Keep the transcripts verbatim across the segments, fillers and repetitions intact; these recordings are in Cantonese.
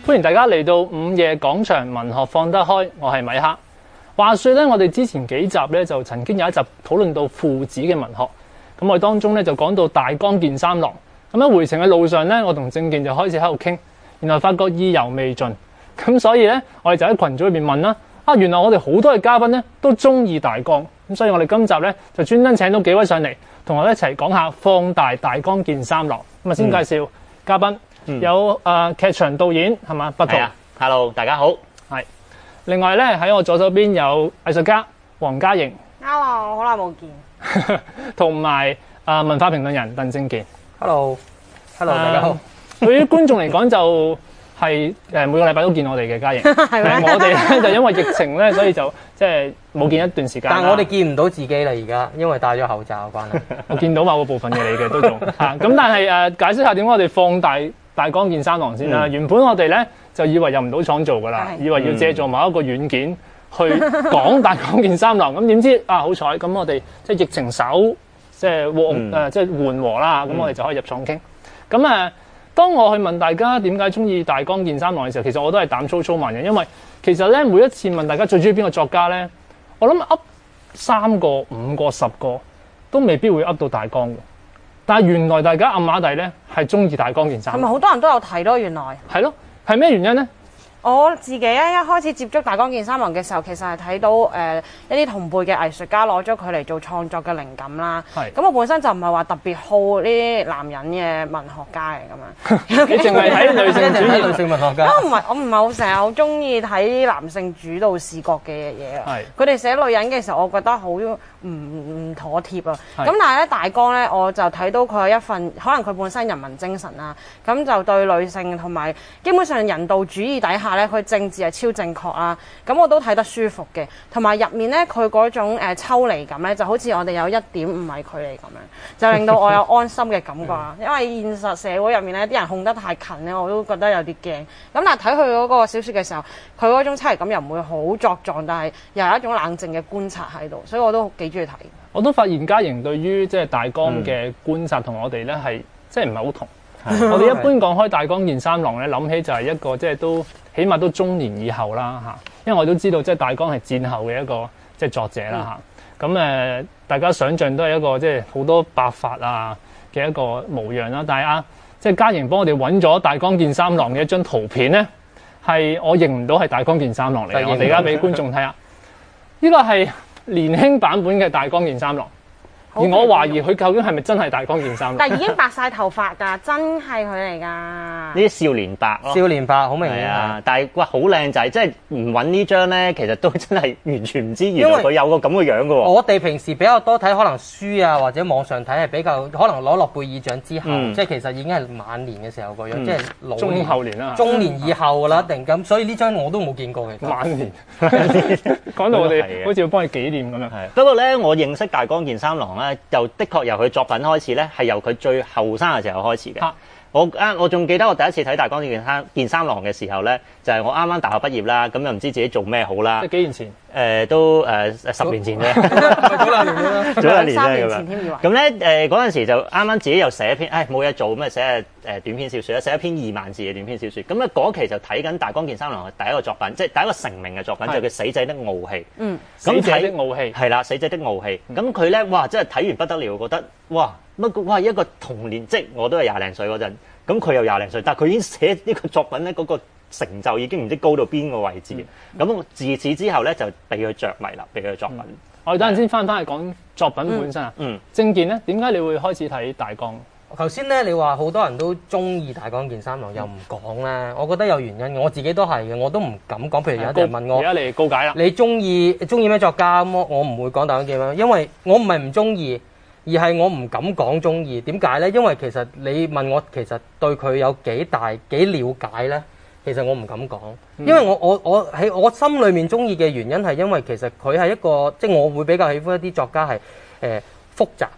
歡迎大家嚟到午夜廣場文學放得開，我係米克。話說咧，我哋之前幾集咧就曾經有一集討論到父子嘅文學，咁我哋當中咧就講到大江健三郎。咁喺回程嘅路上咧，我同正健就開始喺度傾，原來發覺意猶未盡，咁所以咧我哋就喺群組裏邊問啦，啊原來我哋好多嘅嘉賓咧都中意大江，咁所以我哋今集咧就專登請到幾位上嚟，同我哋一齊講下放大大江健三郎。咁啊先介紹嘉賓。嗯嗯、有誒、呃、劇場導演係嘛？北圖 ，Hello， 大家好。 係。另外咧喺我左手邊有藝術家黃嘉瑩 ，Hello， 好耐冇見。 同埋誒文化評論人鄧正健 ，Hello，Hello， 大家好。 對於觀眾嚟講就係誒每個禮拜都見我哋嘅嘉瑩，係嗎我哋咧就因為疫情咧，所以就即係冇見一段時間。 但係我哋見唔到自己啦，而家因為戴咗口罩嘅關係。 我見到某個部分嘅你嘅都仲嚇，咁但係誒、呃、解釋下點解我哋放大大江健三郎先啦。嗯、原本我哋咧就以為入唔到廠做噶啦，的以為要借助某一個軟件去講大江健三郎。咁點知啊好彩，咁我哋即係疫情稍即係緩誒即係緩和啦，咁、嗯、我哋就可以入廠傾。咁誒、呃，當我去問大家點解中意大江健三郎嘅時候，其實我都係膽粗粗問嘅，因為其實咧每一次問大家最中意邊個作家咧，我諗噏三個、五個、十個都未必會噏到大江嘅。但係原來大家暗馬底咧係中意大江健三郎， 係咪好多人都有睇咯？原來係咯，係咩原因咧？ 我自己咧一開始接觸大江健三郎嘅時候，其實係睇到誒、呃、一啲同輩嘅藝術家攞咗佢嚟做創作嘅靈感啦。係咁，我本身就唔係話特別好呢啲男人嘅文學家嚟㗎嘛。你淨係睇女性主義、女性文學家？ 都唔係，我唔係好成日好中意睇男性主導視角嘅嘢啊。係佢哋寫女人嘅時候，我覺得好唔唔妥貼啊。咁但係咧大江咧，我就睇到佢有一份可能佢本身人文精神啦，咁就對女性同埋基本上人道主義底下咧，佢政治係超正確啊！咁我都睇得舒服嘅，同埋入面咧佢嗰種誒抽離感咧，就好似我哋有一點五米距離咁樣，就令到我有安心嘅感覺啊！因為現實社會入面咧，啲人控得太近咧，我都覺得有啲驚。咁但係睇佢嗰個小説嘅時候，佢嗰種抽離感又唔會好作狀，但係又有一種冷靜嘅觀察喺度，所以我都幾中意睇。 我都發現嘉瑩對於即係大江嘅觀察同我哋咧係即係唔係好同。我哋一般講開大江健三郎咧，諗起就係一個即係都起碼都中年以後啦嚇，因為我都知道即係大江係戰後嘅一個即係作者啦嚇。咁誒、嗯，大家想象都係一個即係好多白髮啊嘅一個模樣啦。但係啊，即係嘉瑩幫我哋揾咗大江健三郎嘅一張圖片咧，係我認唔到係大江健三郎嚟嘅。我哋而家俾觀眾睇下，呢個係年輕版本嘅大江健三郎。而我懷疑佢究竟係咪真係大江健三郎？ 但係已經白晒頭髮㗎，真係佢嚟㗎。呢啲少年白咯， 少年白好明顯啊！但係哇，好靚仔，即係唔揾呢張咧，其實都真係完全唔知原來佢有個咁嘅樣㗎喎。 我哋平時比較多睇可能書啊或者網上睇係比較可能攞諾貝爾獎之後，嗯、即係其實已經係晚年嘅時候個樣，嗯、即係老中後年啦， 中年以後啦，定咁，所以呢張我都冇見過嘅。 晚年講到我哋好似要幫佢紀念咁樣。 係不過咧，我認識大江健三郎咧，就的確由佢作品開始咧，係由佢最後生嘅時候開始嘅。啊我啊，我仲記得我第一次睇大江健三健三郎嘅時候咧，就係、是、我啱啱大學畢業啦，咁又唔知自己做咩好啦。 即係幾年前？誒、 呃，都誒、呃、十年前啫， 早兩年啦， 早兩年三年前添以為。 咁咧誒嗰陣時就啱啱自己又寫一篇，誒冇嘢做咁啊寫誒短篇小説啦，寫一篇二萬字嘅短篇小説。咁咧嗰期就睇緊大江健三郎嘅第一個作品，即係第一個成名嘅作品，是就叫《死者的傲氣》。嗯， 死者的傲氣係啦，《死者的傲氣》。咁佢咧哇，真係睇完不得了，覺得哇乜哇一個童年，即係我都係廿零歲嗰陣。咁佢又廿零歲，但係佢已經寫呢個作品咧，嗰、那個成就已經唔知高到邊個位置。咁、嗯、自此之後咧，就被佢着迷啦，被佢嘅作品。嗯、 我哋等陣先翻返去講作品本身啊。嗯。正健咧，點解你會開始睇大江？ 頭先咧，你話好多人都中意大江健三郎，又唔講咧，我覺得有原因嘅。我自己都係嘅，我都唔敢講。譬如有啲人問我， 而家嚟告解啦。 你中意中意咩作家？咁我唔會講大江健三郎，因為我唔係唔中意。而係我唔敢講中意，點解咧？因為其實你問我其實對佢有幾大幾了解咧，其實我唔敢講，因為我我我喺我心裏面中意嘅原因係因為其實佢係一個即係我會比較喜歡一啲作家係誒、呃、複雜嘅，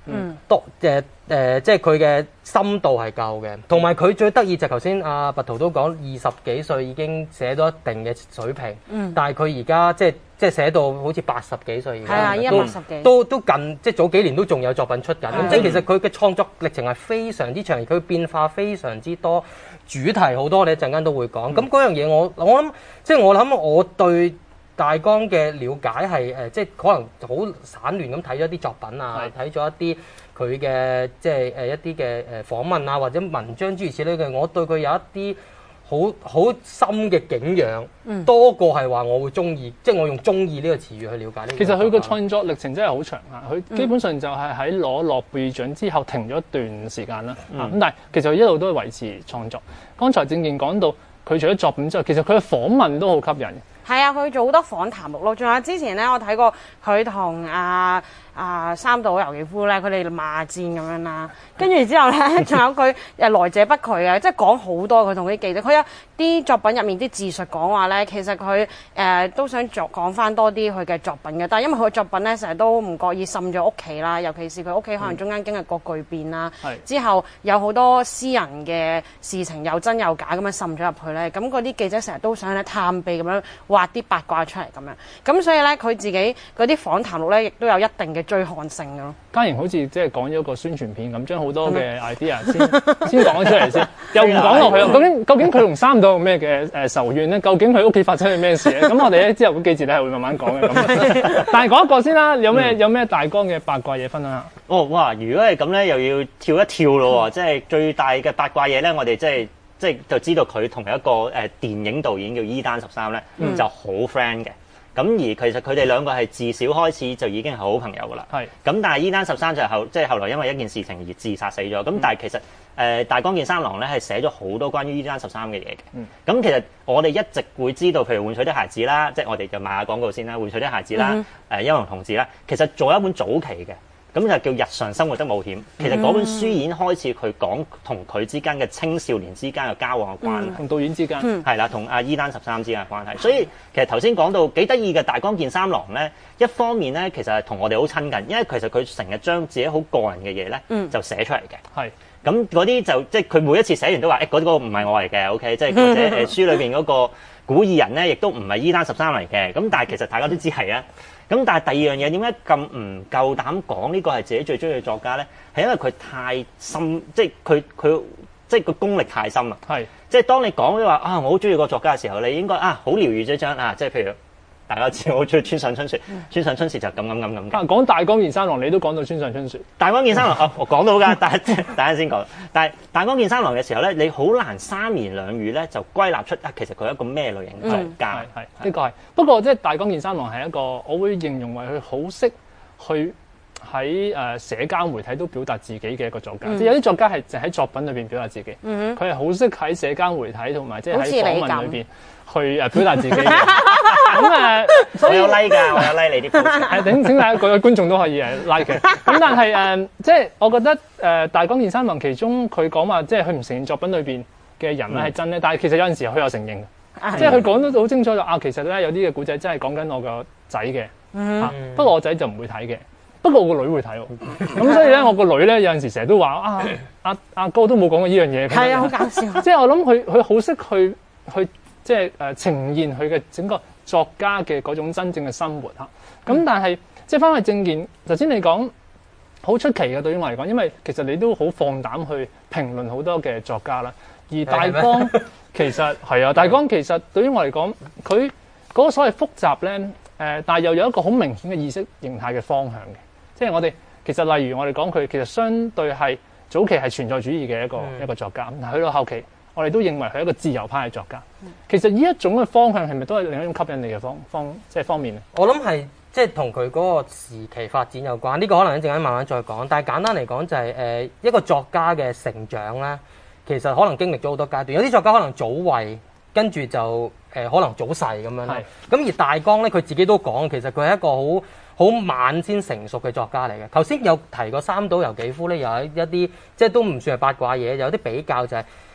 嗯，多誒誒，即係佢嘅深度係夠嘅，同埋佢最得意就係頭先阿拔圖都講，二十幾歲已經寫到一定嘅水平，嗯，但係佢而家即係即係寫到好似八十幾歲而家， 係啊，依家八十幾， 都都近即係早幾年都仲有作品出緊，咁即係其實佢嘅創作歷程係非常之長，而佢變化非常之多，主題好多，你一陣間都會講。咁嗰樣嘢我我諗，即係我諗我對大江嘅了解係誒，即係可能好散亂咁睇咗啲作品啊，睇咗一啲佢嘅即係誒一啲嘅誒訪問啊，或者文章諸如此類嘅，我對佢有一啲好好深嘅景仰，嗯、多過係話我會中意，即係我用中意呢個詞語去了解呢個。 其實佢個創作歷程真係好長啊！佢基本上就係喺攞諾貝爾獎之後停咗一段時間啦。咁、嗯、但係其實佢一路都係維持創作。剛才正健講到佢除咗作品之外，其實佢嘅訪問都好吸引。 係啊，佢做好多訪談錄咯，仲有之前咧，我睇過佢同阿阿三島由紀夫咧，佢哋罵戰咁樣啦，跟住之後咧，仲有佢誒來者不拒啊，即係講好多佢同啲記者，佢有啲作品入面啲自述講話咧，其實佢誒、呃、都想作講翻多啲佢嘅作品嘅，但係因為佢嘅作品咧成日都唔覺意滲咗屋企啦，尤其是佢屋企可能中間經歷過巨變啦，嗯、之後有好多私人嘅事情有真有假咁樣滲咗入去咧，咁嗰啲記者成日都想咧探秘咁樣挖啲八卦出嚟咁樣，咁所以咧佢自己嗰啲訪談錄咧，亦都有一定嘅追看性嘅咯。 嘉瑩好似即係講咗個宣傳片咁，將好多嘅 idea 先先講出嚟先，又唔講落去啊！究竟究竟佢同三島有咩嘅誒仇怨咧？究竟佢屋企發生係咩事咧？咁我哋咧之後嗰幾節咧係會慢慢講嘅咁。但係講一個先啦，有咩、嗯、有咩大江嘅八卦嘢分享下？ 哦，哇！如果係咁咧，又要跳一跳咯喎！即係最大嘅八卦嘢咧，我哋即係即係就知道佢同一個誒電影導演叫伊丹十三咧，嗯、就好 friend 嘅。咁而其實佢哋兩個係自小開始就已經係好朋友噶啦。係是。咁但係伊丹十三就後即係後來因為一件事情而自殺死咗。咁、嗯、但係其實誒、呃、大江健三郎咧係寫咗好多關於伊丹十三嘅嘢嘅。嗯。咁其實我哋一直會知道，譬如換取的孩子啦，即係我哋就賣下廣告先啦，換取的孩子啦，誒、嗯、幽靈同志啦，其實做一本早期嘅。咁就叫日常生活的冒險。其實嗰本書已經開始佢講同佢之間嘅青少年之間嘅交往嘅關係，同、嗯、 導演之間係啦，同阿伊丹十三之間嘅關係。所以其實頭先講到幾得意嘅大江健三郎咧，一方面咧其實係同我哋好親近，因為其實佢成日將自己好個人嘅嘢咧就寫出嚟嘅。係咁嗰啲就即係佢每一次寫完都話誒嗰個唔係我嚟嘅 ，OK， 即係或者誒書裏邊嗰個古意人咧，亦都唔係伊丹十三嚟嘅。咁但係其實大家都知係啊。咁但係第二樣嘢點解咁唔夠膽講呢個係自己最中意嘅作家咧？係因為佢太深，即係佢佢即係個功力太深啊！係是，即係當你講咗話啊，我好中意個作家嘅時候，你應該啊好療愈這張啊，即係譬如大家知我好中意村上春樹，嗯、村上春樹就咁咁咁咁。啊， 講大江健三郎，你都講到村上春樹。 大江健三郎啊，我講到㗎，但係大家先講。但係大江健三郎嘅時候咧，你好難三言兩語咧就歸納出啊，其實佢係一個咩類型嘅作家？ 係係呢個係。不過即係大江健三郎係一個，我會形容為佢好識去喺誒社交媒體都表達自己嘅一個作家。嗯、即係有啲作家係就喺作品裏邊表達自己，佢係好識喺社交媒體同埋即係喺訪問裏邊去誒表達自己。咁誒， 我有 like 㗎，我有 like 你啲 post。 係，請請大家各位觀眾都可以誒 like 嘅。咁但係誒，即係我覺得誒大江健三郎其中佢講話，即係佢唔承認作品裏邊嘅人咧係真咧，但係其實有陣時佢有承認嘅，即係佢講得好清楚就啊，其實咧有啲嘅古仔真係講緊我個仔嘅，嚇，不過我仔就唔會睇嘅。不過我個女會睇喎，咁所以咧，我個女咧有陣時成日都話啊，阿阿哥都冇講過呢樣嘢。 係啊，好搞笑。 即係我諗佢佢好識去去即係誒呈現佢嘅整個作家嘅嗰種真正嘅生活嚇。咁但係即係翻去正見，頭先你講好出奇嘅對於我嚟講，因為其實你都好放膽去評論好多嘅作家啦。而大江其實係啊，大江其實對於我嚟講，佢嗰個所謂複雜咧誒，但係又有一個好明顯嘅意識形態嘅方向嘅。即係我哋其實例如我哋講佢其實相對係早期係存在主義嘅一個、嗯、一個作家，但係去到後期我哋都認為佢係一個自由派嘅作家。嗯、其實呢一種嘅方向係咪都係另一種吸引力嘅方方即係方面咧？ 我諗係即係同佢嗰個時期發展有關。呢、這個可能一陣間慢慢再講。但係簡單嚟講就係、是、誒、呃、一個作家嘅成長咧，其實可能經歷咗好多階段。有啲作家可能早慧，跟住就誒、呃、可能早逝咁樣啦。咁是而大江咧，佢自己都講，其實佢係一個好好晚先成熟嘅作家嚟嘅。頭先有提過三島由紀夫咧，有一啲即係都唔算係八卦嘢，有啲比較就係、是、誒、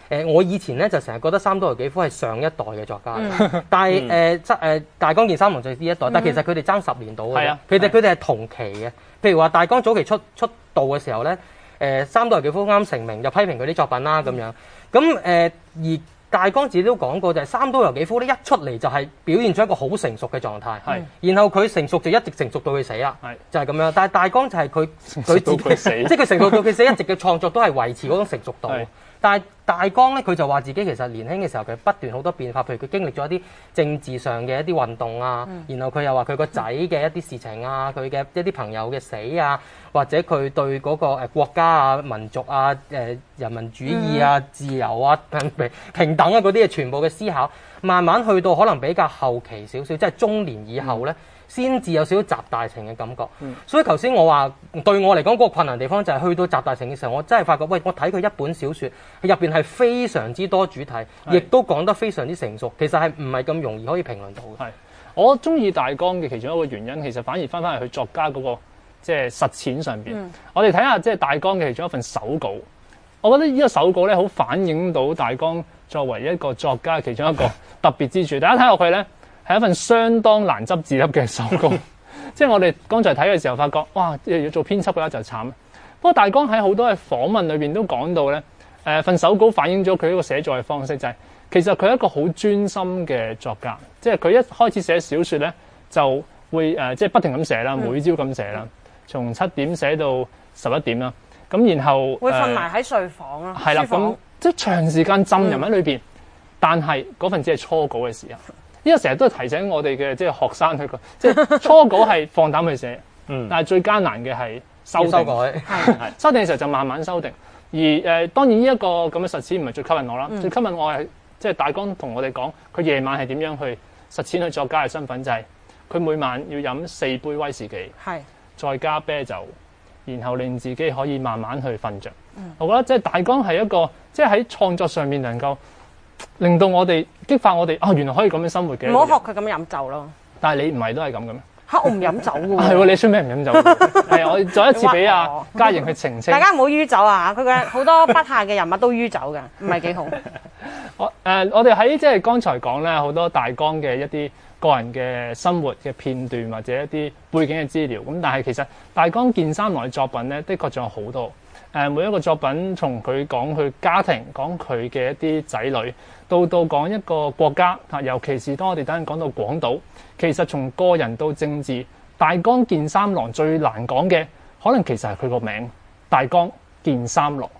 誒，我以前咧就成日覺得三島由紀夫係上一代嘅作家， 嗯、 但係誒即誒大江健三郎就係呢一代，嗯、但其實佢哋爭十年到嘅， 啊、 其實佢哋係同期嘅。譬如話大江早期出出道嘅時候咧，誒、呃、三島由紀夫啱成名，就批評佢啲作品啦咁樣。咁誒、呃、而大江自己都講過，就係三島由紀夫咧一出嚟就係表現咗一個好成熟嘅狀態， 係。 然後佢成熟就一直成熟到佢死啦，係就係咁樣。但係大江就係佢佢自己死，即係佢成熟到佢死，一直嘅創作都係維持嗰種成熟度。但係大江咧，佢就話自己其實年輕嘅時候，佢不斷好多變化，譬如佢經歷咗一啲政治上嘅一啲運動啊，嗯、然後佢又話佢個仔嘅一啲事情啊，佢嘅一啲朋友嘅死啊，或者佢對嗰個誒國家啊、民族啊、誒人民主義啊、嗯、自由啊、平等啊嗰啲嘅全部嘅思考，慢慢去到可能比較後期少少，即係中年以後咧。嗯先至有少少集大成嘅感覺，嗯、所以頭先我話對我嚟講嗰個困難地方就係去到集大成嘅時候，我真係發覺，喂，我睇佢一本小説，入邊係非常之多主題，亦都講得非常之成熟，其實係唔係咁容易可以評論到嘅。 係，我中意大江嘅其中一個原因，其實反而翻返去佢作家嗰、那個即係、就是、實踐上邊。嗯、我哋睇下即係大江嘅其中一份手稿，我覺得呢個手稿咧好反映到大江作為一個作家其中一個特別之處。大家睇落去咧。係一份相當難執字粒嘅手稿，即係我哋剛才睇嘅時候發覺，哇！要做編輯嘅話就慘。不過大江喺好多嘅訪問裏邊都講到咧，誒、呃、份手稿反映咗佢一個寫作嘅方式，就係、是、其實佢係一個好專心嘅作家，即係佢一開始寫小説咧就會誒、呃、即係不停咁寫啦，每朝咁寫啦，從七點寫到十一點啦，咁然後會瞓埋喺睡房啊， 係啦，咁即係長時間浸淫喺裏邊，嗯、但係嗰份只係初稿嘅時候。呢個成日都係提醒我哋嘅即係學生去講，即係初稿係放膽去寫，嗯、但係最艱難嘅係修訂。修改係係修訂嘅時候就慢慢修訂。而誒、呃、當然呢一個咁嘅實踐唔係最吸引我啦，嗯、最吸引我係即係大江同我哋講，佢夜晚係點樣去實踐佢作家嘅身份，就係、是、佢每晚要飲四杯威士忌，係再加啤酒，然後令自己可以慢慢去瞓着。嗯、我覺得即係大江係一個即係喺創作上面能夠令到我哋激發我哋啊，原來可以咁樣生活嘅。 唔好學佢咁樣飲酒咯。但係你唔係都係咁嘅咩？ 嚇，我唔飲酒喎。 係喎，你出名唔飲酒？係我再一次俾阿嘉瑩去澄清。 大家唔好酗酒啊！佢嘅好多筆下嘅人物都酗酒嘅，唔係幾好。 我誒、呃，我哋喺即係剛才講咧，好多大江嘅一啲個人嘅生活嘅片段或者一啲背景嘅資料。咁但係其實大江健三郎嘅作品咧，的確仲有好多。誒，每一個作品從佢講佢家庭，講佢嘅一啲仔女，到到講一個國家嚇，尤其是當我哋等陣講到廣島，其實從個人到政治，大江健三郎最難講嘅，可能其實係佢個名大江健三郎。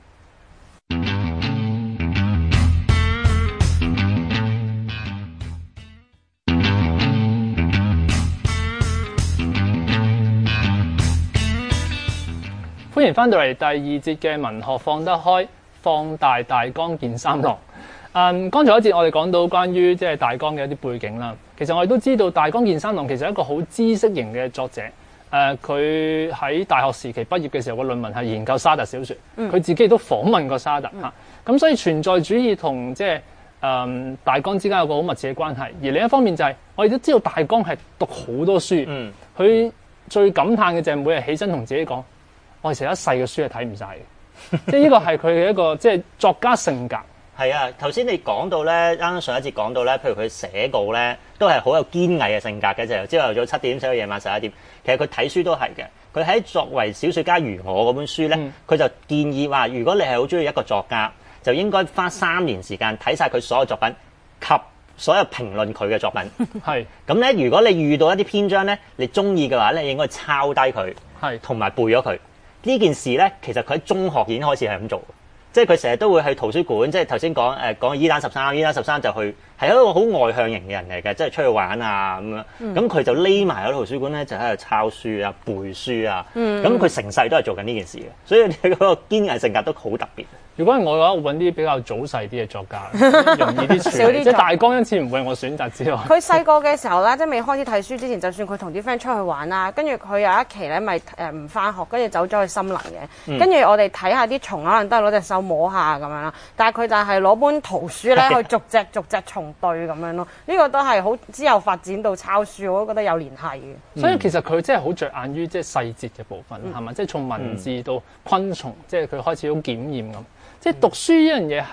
歡迎翻到嚟第二節嘅文學放得開，放大大江健三郎。嗯，剛才一節我哋講到關於即係大江嘅一啲背景啦。其實我哋都知道大江健三郎其實係一個好知識型嘅作者。誒、呃，佢喺大學時期畢業嘅時候，個論文係研究沙特小説。佢、嗯、自己都訪問過沙特嚇。咁、嗯、所以存在主義同即係誒大江之間有個好密切嘅關係。而另一方面就係、是、我哋都知道大江係讀好多書。嗯，佢最感嘆嘅就係每日起身同自己講。我其實一世嘅書係睇唔晒嘅，即係呢個係佢嘅一個即係作家性格。 係啊，頭先你講到咧，啱啱上一節講到咧，譬如佢寫稿咧，都係好有堅毅嘅性格嘅，就由朝頭早七點寫到夜晚十一點。其實佢睇書都係嘅。佢喺作為小説家如我嗰本書咧，佢、嗯、就建議話，如果你係好中意一個作家，就應該花三年時間睇晒佢所有作品及所有評論佢嘅作品。係咁咧，如果你遇到一啲篇章咧，你中意嘅話咧，你應該抄低佢，係同埋背咗佢。呢件事咧，其實佢喺中學已經開始係咁做，即係佢成日都會去圖書館，即係頭先講誒講伊丹十三，伊丹十三就去係一個好外向型嘅人嚟嘅，即係出去玩啊咁樣。咁佢、嗯、就匿埋喺圖書館咧，就喺度抄書啊、背書啊。咁佢成世都係做緊呢件事嘅，所以佢嗰個堅毅性格都好特別。 如果係我嘅話，我揾啲比較早細啲嘅作家，容易啲處理。即係大江因此唔會係我選擇之外。 佢細個嘅時候咧，即係未開始睇書之前，就算佢同啲 friend 出去玩啦，跟住佢有一期咧，咪誒唔翻學，跟住走咗去森林嘅。跟住、嗯、我哋睇下啲蟲，可能都係攞隻手摸下咁樣啦。但係佢就係攞本圖書咧，去逐隻逐隻重對咁樣咯。呢、呢個都係好之後發展到抄書，我都覺得有聯繫嘅。 嗯、所以其實佢真係好着眼於即係細節嘅部分，係嘛、嗯？即係從文字到昆蟲，嗯、即係佢開始好檢驗咁。即係讀書呢樣嘢係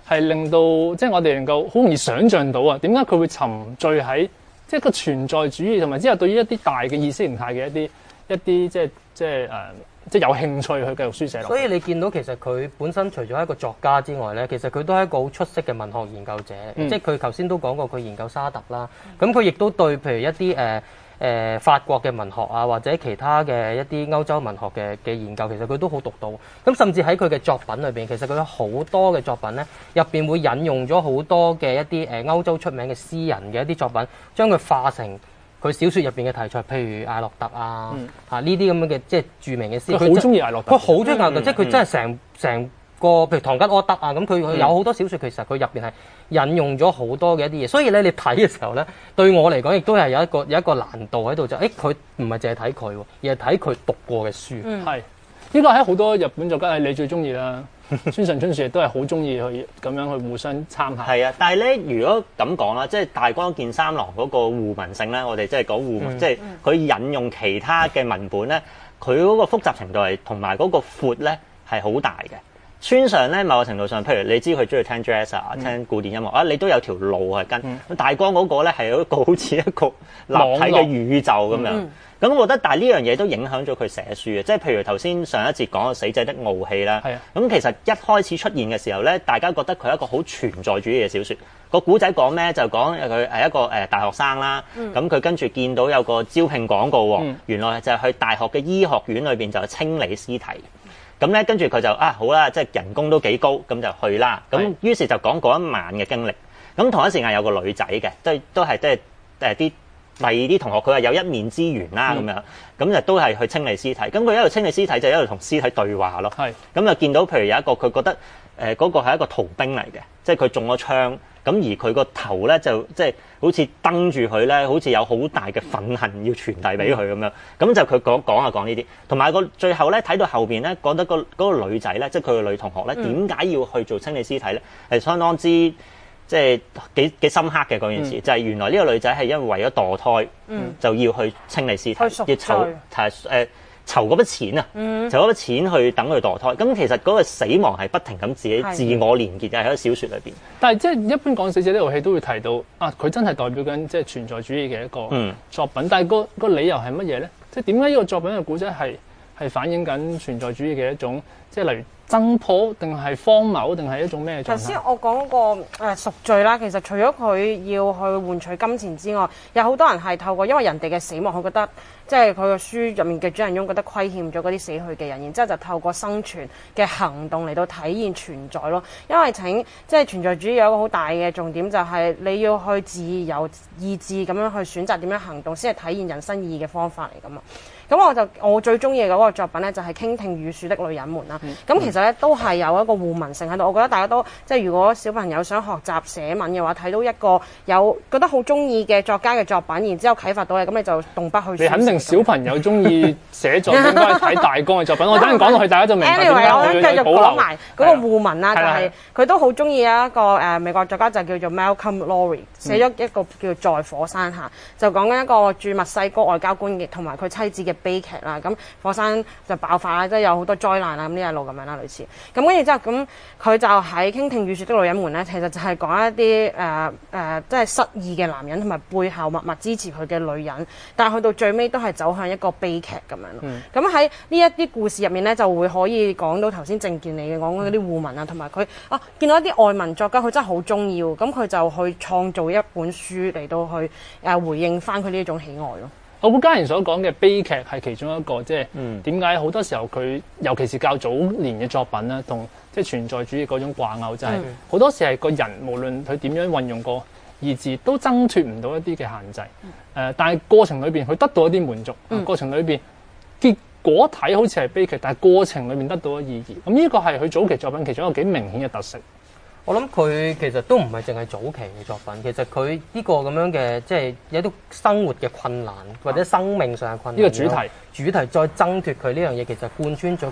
係令到即係我哋能夠好容易想像到啊，點解佢會沉醉喺即係個存在主義同埋之後對於一啲大嘅意識形態嘅一啲一啲即係即係誒即係有興趣去繼續書寫落。 所以你見到其實佢本身除咗係一個作家之外咧，其實佢都係一個好出色嘅文學研究者。嗯、即係佢頭先都講過佢研究沙特啦，咁佢亦都對譬如一啲誒。呃誒、呃、法國嘅文學啊，或者其他嘅一啲歐洲文學嘅嘅研究，其實佢都好獨到。咁甚至喺佢嘅作品裏邊，其實佢有好多嘅作品咧，入邊會引用咗好多嘅一啲誒歐洲出名嘅詩人嘅一啲作品，將佢化成佢小説入邊嘅題材，譬如艾洛特啊，嚇呢啲咁樣嘅即係著名嘅詩。 佢好中意艾洛特， 佢好中意艾洛特，即係佢真係成成個譬如唐吉柯德啊，咁佢佢有好多小説，其實佢入邊係引用咗好多嘅一啲嘢，所以咧你睇嘅時候咧，對我嚟講亦都係有一個有一個難度喺度，就誒佢唔係淨係睇佢喎，而係睇佢讀過嘅書。 嗯，係呢個喺好多日本作家係你最中意啦，村上春樹亦都係好中意去咁樣去互相參考。 係啊，但係咧，如果咁講啦，即係大江健三郎嗰個互文性咧，我哋即係講互文，嗯、即係佢引用其他嘅文本咧，佢嗰個複雜程度係同埋嗰個闊咧係好大嘅。村上咧，某個程度上，譬如你知佢中意聽 jazz 啊、嗯、聽古典音樂啊，你都有條路係跟。嗯、大江嗰個咧係一個好似一個立體嘅宇宙咁樣。咁、嗯、我覺得，但係呢樣嘢都影響咗佢寫書嘅。即係譬如頭先上一節講嘅《死者的傲氣》啦。係啊。咁其實一開始出現嘅時候咧，大家覺得佢係一個好存在主義嘅小説。個古仔講咩？就講佢係一個誒大學生啦。咁佢、嗯、跟住見到有個招聘廣告喎，嗯、原來就係去大學嘅醫學院裏邊就清理屍體。咁咧，跟住佢就啊好啦，即係人工都幾高，咁就去啦。咁是於是就講嗰一晚嘅經歷。咁同一時間有個女仔嘅，都都係即係誒啲第二啲同學，佢話有一面之緣啦咁、嗯、樣。咁就都係去清理屍體。咁佢一路清理屍體就一路同屍體對話咯。係咁是就見到，譬如有一個佢覺得誒嗰、呃那個係一個逃兵嚟嘅，即係佢中咗槍。咁而佢個頭咧就即係好似瞪住佢咧，好似有好大嘅憤恨要傳遞俾佢咁樣。咁就佢講講下講呢啲，同埋個最後咧睇到後邊咧，覺得個嗰個女仔咧，即係佢個女同學咧，點解要去做清理屍體咧？係相當之即係幾幾深刻嘅嗰件事，嗯、就係原來呢個女仔係因為為咗墮胎，嗯、就要去清理屍體，要籌係誒。籌嗰筆錢啊，籌嗰筆錢去等佢墮胎。咁其實嗰個死亡係不停咁自己自我連結嘅喺個小説裏邊。 但係即係一般講死者呢套戲都會提到啊，佢真係代表緊即係存在主義嘅一個作品。嗯、但係個個理由係乜嘢咧？即係點解呢個作品嘅故仔係係反映緊存在主義嘅一種，即係例如掙破定係荒謬定係一種咩狀態？頭先我講嗰個誒贖罪啦，其實除咗佢要去換取金錢之外，有好多人係透過因為人哋嘅死亡，佢覺得即係佢個書入面嘅主人翁覺得虧欠咗嗰啲死去嘅人，然之後就透過生存嘅行動嚟到體現存在咯。因為請即係存在主義有一個好大嘅重點，就係你要去自由意志咁樣去選擇點樣行動，先係體現人生意義嘅方法嚟噶嘛。咁我就我最中意嘅嗰個作品咧，就係、是《傾聽雨樹的女人們》啦。咁、嗯、其實咧都係有一個互文性喺度。我覺得大家都即係如果小朋友想學習寫文嘅話，睇到一個有覺得好中意嘅作家嘅作品，然之後啟發到你，咁你就動筆去。你肯定小朋友中意寫作應該睇大江嘅作品。我等陣講落去，大家就明白點解 Anyway，我繼續講埋嗰個互文啦，就係佢都好中意有一個誒、呃、美國作家就叫做 Malcolm Lowry， 寫咗一個叫做《在火山下》，就講緊一個駐墨西哥外交官嘅同埋佢妻子嘅悲劇啦。咁火山就爆發啦，即係有好多災難啦，咁呢一路咁樣啦，類似。咁跟住之後，咁佢就喺傾聽雨雪的女人們咧，其實就係講一啲誒誒，即係失意嘅男人同埋背後默默支持佢嘅女人，但係去到最尾都係走向一個悲劇咁樣咯。咁喺呢一啲故事入面咧，就會可以講到頭先正健你嘅講嗰啲互文啊，同埋佢啊見到一啲外文作家，佢真係好中意，咁佢就去創造一本書嚟到去誒回應翻佢呢一種喜愛咯。 我估嘉賢所講嘅悲劇係其中一個，即係點解好多時候佢，尤其是較早年嘅作品咧，同即係存在主義嗰種掛鈎，就係、是、好多時係個人無論佢點樣運用個意志，都掙脫唔到一啲嘅限制。誒、呃，但係過程裏邊佢得到一啲滿足，嗯、過程裏邊結果睇好似係悲劇，但係過程裏邊得到嘅意義。咁呢個係佢早期作品其中一個幾明顯嘅特色。 我諗佢其實都唔係淨係早期嘅作品，其實佢呢個咁樣嘅即係有啲生活嘅困難或者生命上嘅困難。呢、啊這個主題主題再掙脫佢呢樣嘢，其實貫穿咗佢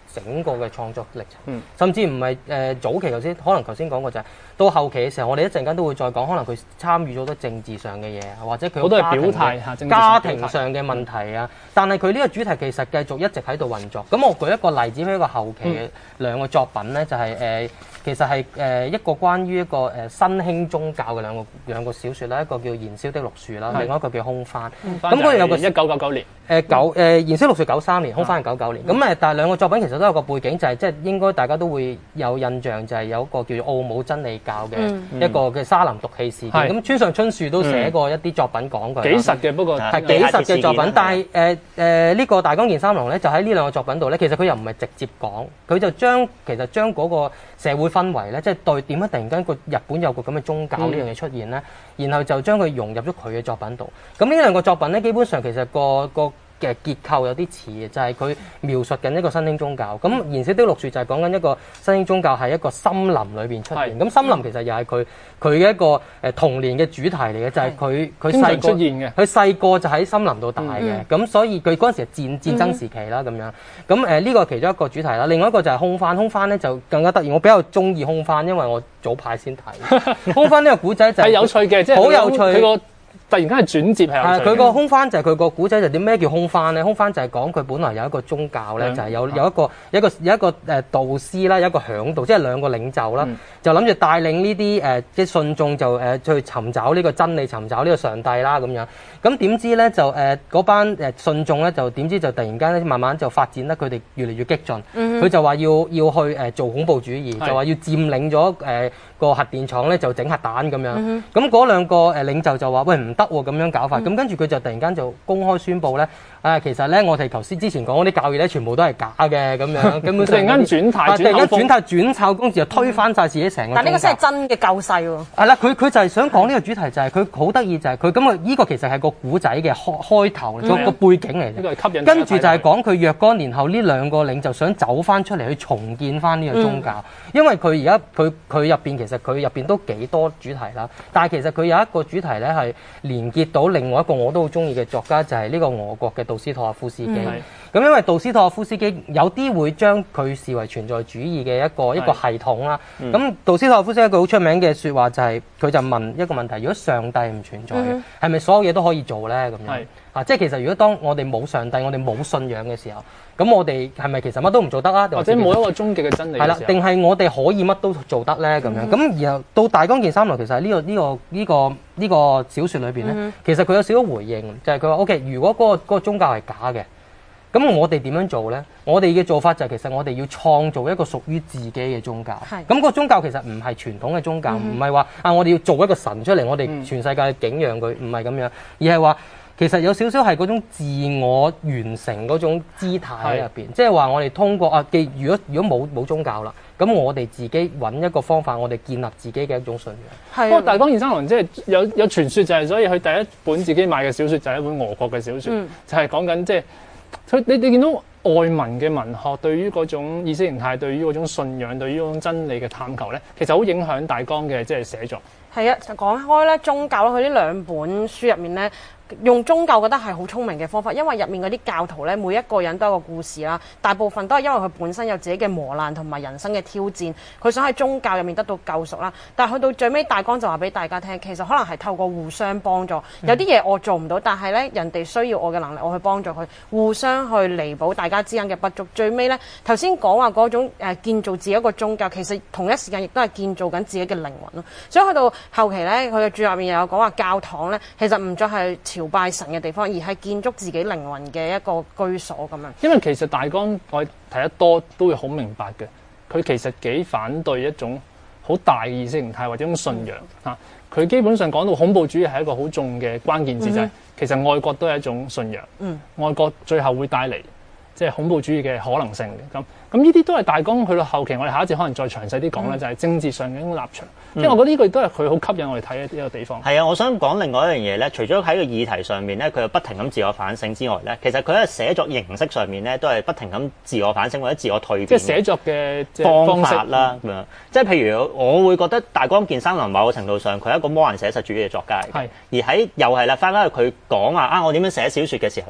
整個嘅創作歷程， 嗯、 甚至唔係誒早期頭先，可能頭先講過就係、是、到後期嘅時候，我哋一陣間都會再講，可能佢參與咗好多政治上嘅嘢，或者佢好多係表態嚇， 家庭上嘅問題啊。但係佢呢個主題其實繼續一直喺度運作。咁我舉一個例子，俾一個後期嘅兩個作品咧，就係、是、誒、呃、其實係誒一個關於一個誒新興宗教嘅兩個兩個小説啦，一個叫《燃燒的綠樹》啦，另外一個叫《空翻》。咁嗰度有個一九九九年， 誒九誒《燃燒綠樹》九三年，《空翻》係九九年。咁誒，但係兩個作品其實都有個背景，就係即係應該大家都會有印象，就係有一個叫做奧姆真理教嘅一個嘅沙林毒氣事件。咁村上春樹都寫過一啲作品講佢。幾實嘅，不過係幾實嘅作品。但係誒誒呢個大江健三郎咧，就喺呢兩個作品度咧，其實佢又唔係直接講，佢就將其實將嗰個社會氛圍咧，即係對點解突然間個日本有個咁嘅宗教呢樣嘢出現咧，然後就將佢融入咗佢嘅作品度。咁呢兩個作品咧，基本上其實個個嘅結構有啲似嘅，就係、是、佢描述緊一個新興宗教。咁《燃燒的綠樹》就係講緊一個新興宗教喺一個森林裏邊出現。咁森林其實又係佢佢嘅一個誒童年嘅主題嚟嘅，就係佢佢細個出現嘅。佢細個就喺森林度大嘅，咁、嗯、所以佢嗰陣時係戰戰爭時期啦咁樣。咁誒呢個其中一個主題啦，另外一個就係空翻。空翻咧就更加得意，我比較中意空翻，因為我早排先睇。空翻呢個古仔就係有趣嘅，即係好有趣。 突然間係轉接係有趣嘅。 佢個空翻就係佢個古仔就點咩叫空翻咧？空翻就係講佢本來有一個宗教咧，就係、是、有有一個有一個有一個誒導師啦，有一個響導，即係兩個領袖啦，嗯、就諗住帶領呢啲誒即係信眾就誒去尋找呢個真理，尋找呢個上帝啦咁樣。咁點知咧就誒嗰、呃、班誒信眾咧就點知就突然間咧慢慢就發展得佢哋越嚟越激進。佢、嗯、就話要要去誒做恐怖主義，就話要佔領咗誒個核電廠咧，就整核彈咁樣。咁嗰、嗯、兩個誒領袖就話：喂，唔得喎，咁樣搞法。咁、嗯、跟住佢就突然間就公開宣佈咧，啊，其實咧我哋頭先之前講嗰啲教義咧，全部都係假嘅咁樣。根本突然間轉態， 突然間轉態轉抄公字，就推翻晒自己成個。 但呢個先係真嘅救世喎。 係啦，佢佢就係想講呢個主題，就係佢好得意，就係佢咁啊！呢個其實係個古仔嘅開開頭，個、嗯、個背景嚟嘅。 吸引。 跟住就係講佢若干年後呢兩個領袖想走翻出嚟去重建翻呢個宗教，嗯、因為佢而家佢佢入邊其實佢入邊都幾多主題啦。但係其實佢有一個主題咧係連結到另外一個我都好中意嘅作家，就係、是、呢個俄國嘅杜斯妥亞夫斯基。咁、嗯、因為杜斯妥亞夫斯基有啲會將佢視為存在主義嘅一個一個系統啦。咁、嗯、杜斯妥亞夫斯基一句好出名嘅説話就係、是、佢就問一個問題：如果上帝唔存在嘅，係咪、嗯、所有嘢都可以做咧？咁樣啊，即係其實如果當我哋冇上帝，我哋冇信仰嘅時候，咁我哋係咪其實乜都唔做得啊？ 或者冇一個終極嘅真理嘅時候？係啦，定係我哋可以乜都做得咧？咁樣咁、嗯、然後到大江健三郎其實呢、呢個呢、呢個呢、呢個呢、呢個小説裏邊咧，嗯、其實佢有少少回應，就係佢話：O.K. 如果嗰、嗰個嗰個宗教係假嘅，咁我哋點樣做咧？我哋嘅做法就係其實我哋要創造一個屬於自己嘅宗教。係咁、嗰個宗教其實唔係傳統嘅宗教，唔係話啊我哋要做一個神出嚟，我哋全世界敬仰佢，唔係咁樣，而係話。其實有少少係嗰種自我完成嗰種姿態喺入邊，即係話我哋通過啊，既如果如果冇冇宗教啦，咁我哋自己揾一個方法，我哋建立自己嘅一種信仰。係。不過大江健三郎即係有有傳說就係，所以佢第一本自己買嘅小説就係一本俄國嘅小説，嗯、就係講緊即係佢你你見到外文嘅文學對於嗰種意識形態、對於嗰種信仰、對於嗰種真理嘅探求咧，其實好影響大江嘅即係寫作。係啊，就講開咧宗教咧，佢呢兩本書入面咧。用宗教覺得係好聰明嘅方法，因為入面嗰啲教徒咧，每一個人都有個故事啦，大部分都係因為佢本身有自己嘅磨難同埋人生嘅挑戰，佢想喺宗教入面得到救贖啦。但係去到最尾，大江就話俾大家聽，其實可能係透過互相幫助，有啲嘢我做唔到，但係咧人哋需要我嘅能力，我去幫助佢，互相去彌補大家之間嘅不足。最尾咧，頭先講話嗰種、呃、建造自己一個宗教，其實同一時間亦都係建造緊自己嘅靈魂咯。所以去到後期咧，佢嘅著入面又有講話教堂咧，其實唔再係朝拜神嘅地方，而係建築自己靈魂嘅一個居所咁樣。 因為其實大江我睇得多都會好明白嘅，佢其實幾反對一種好大嘅意識形態或者一種信仰嚇。佢、嗯、基本上講到恐怖主義係一個好重嘅關鍵字，嗯、就係其實愛國都係一種信仰。嗯，愛國最後會帶嚟即係恐怖主義嘅可能性嘅咁。咁呢啲都係大江去到後期，我哋下一節可能再詳細啲講咧，嗯、就係政治上嘅一種立場。因為我覺得呢個都係佢好吸引我哋睇嘅一個地方。係啊， 我想講另外一樣嘢咧，除咗喺個議題上面咧，佢又不停咁自我反省之外咧，其實佢喺寫作形式上面咧，都係不停咁自我反省或者自我蛻變。 即係寫作嘅方法啦，咁樣。即係譬如我會覺得大江健三郎某個程度上，佢係一個魔幻寫實主義嘅作家嚟嘅。係。而喺又係啦，翻返去佢講話啊，我點樣寫小説嘅時候咧？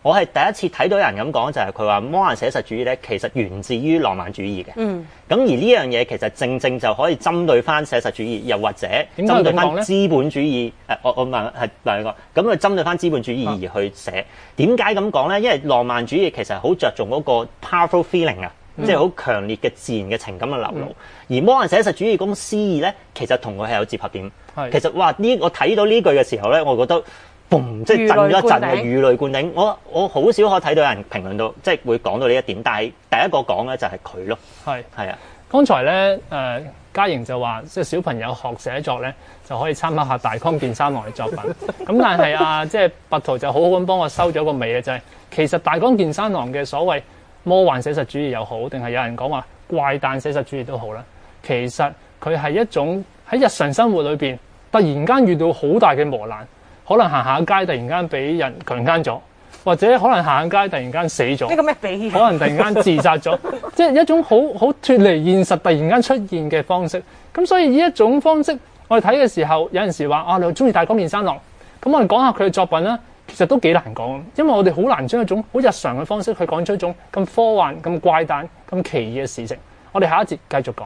我係第一次睇到有人咁講，就係佢話魔幻寫實主義咧，其實源自於浪漫主義嘅。嗯。咁而呢樣嘢其實正正就可以針對翻寫實主義，又或者針對翻資本主義。誒，我我問係兩個，咁佢針對翻資本主義而去寫。點解咁講咧？因為浪漫主義其實好着重嗰個 powerful feeling 啊。即係好強烈嘅自然嘅情感嘅流露，嗯、而魔幻寫實主義嗰種詩意咧，其實同佢係有接合點。是其實哇，呢我睇到呢句嘅時候咧，我覺得嘣，即係震咗一陣嘅如雷貫頂。我我好少可睇到有人評論到，即係會講到呢一點。但係第一個講咧就係佢咯。係係是啊， 剛才咧誒嘉瑩就話，即係小朋友學寫作咧就可以參考下大江健三郎嘅作品。咁但係啊，即係拔圖就好好咁幫我收咗個尾嘅，就係、是、其實大江健三郎嘅所謂魔幻寫實主義又好，定係有人講話怪誕寫實主義都好啦。其實佢係一種喺日常生活裏邊突然間遇到好大嘅磨難，可能行下街突然間俾人強姦咗，或者可能行下街突然間死咗。 呢個咩比喻？ 可能突然間自殺咗，即係一種好好脫離現實突然間出現嘅方式。咁所以呢一種方式，我哋睇嘅時候有陣時話啊，你中意大江健三郎，咁我哋講下佢嘅作品啦。其實都幾難講，因為我哋好難將一種好日常嘅方式去講出一種咁科幻、咁怪誕、咁奇異嘅事情。我哋下一節繼續講。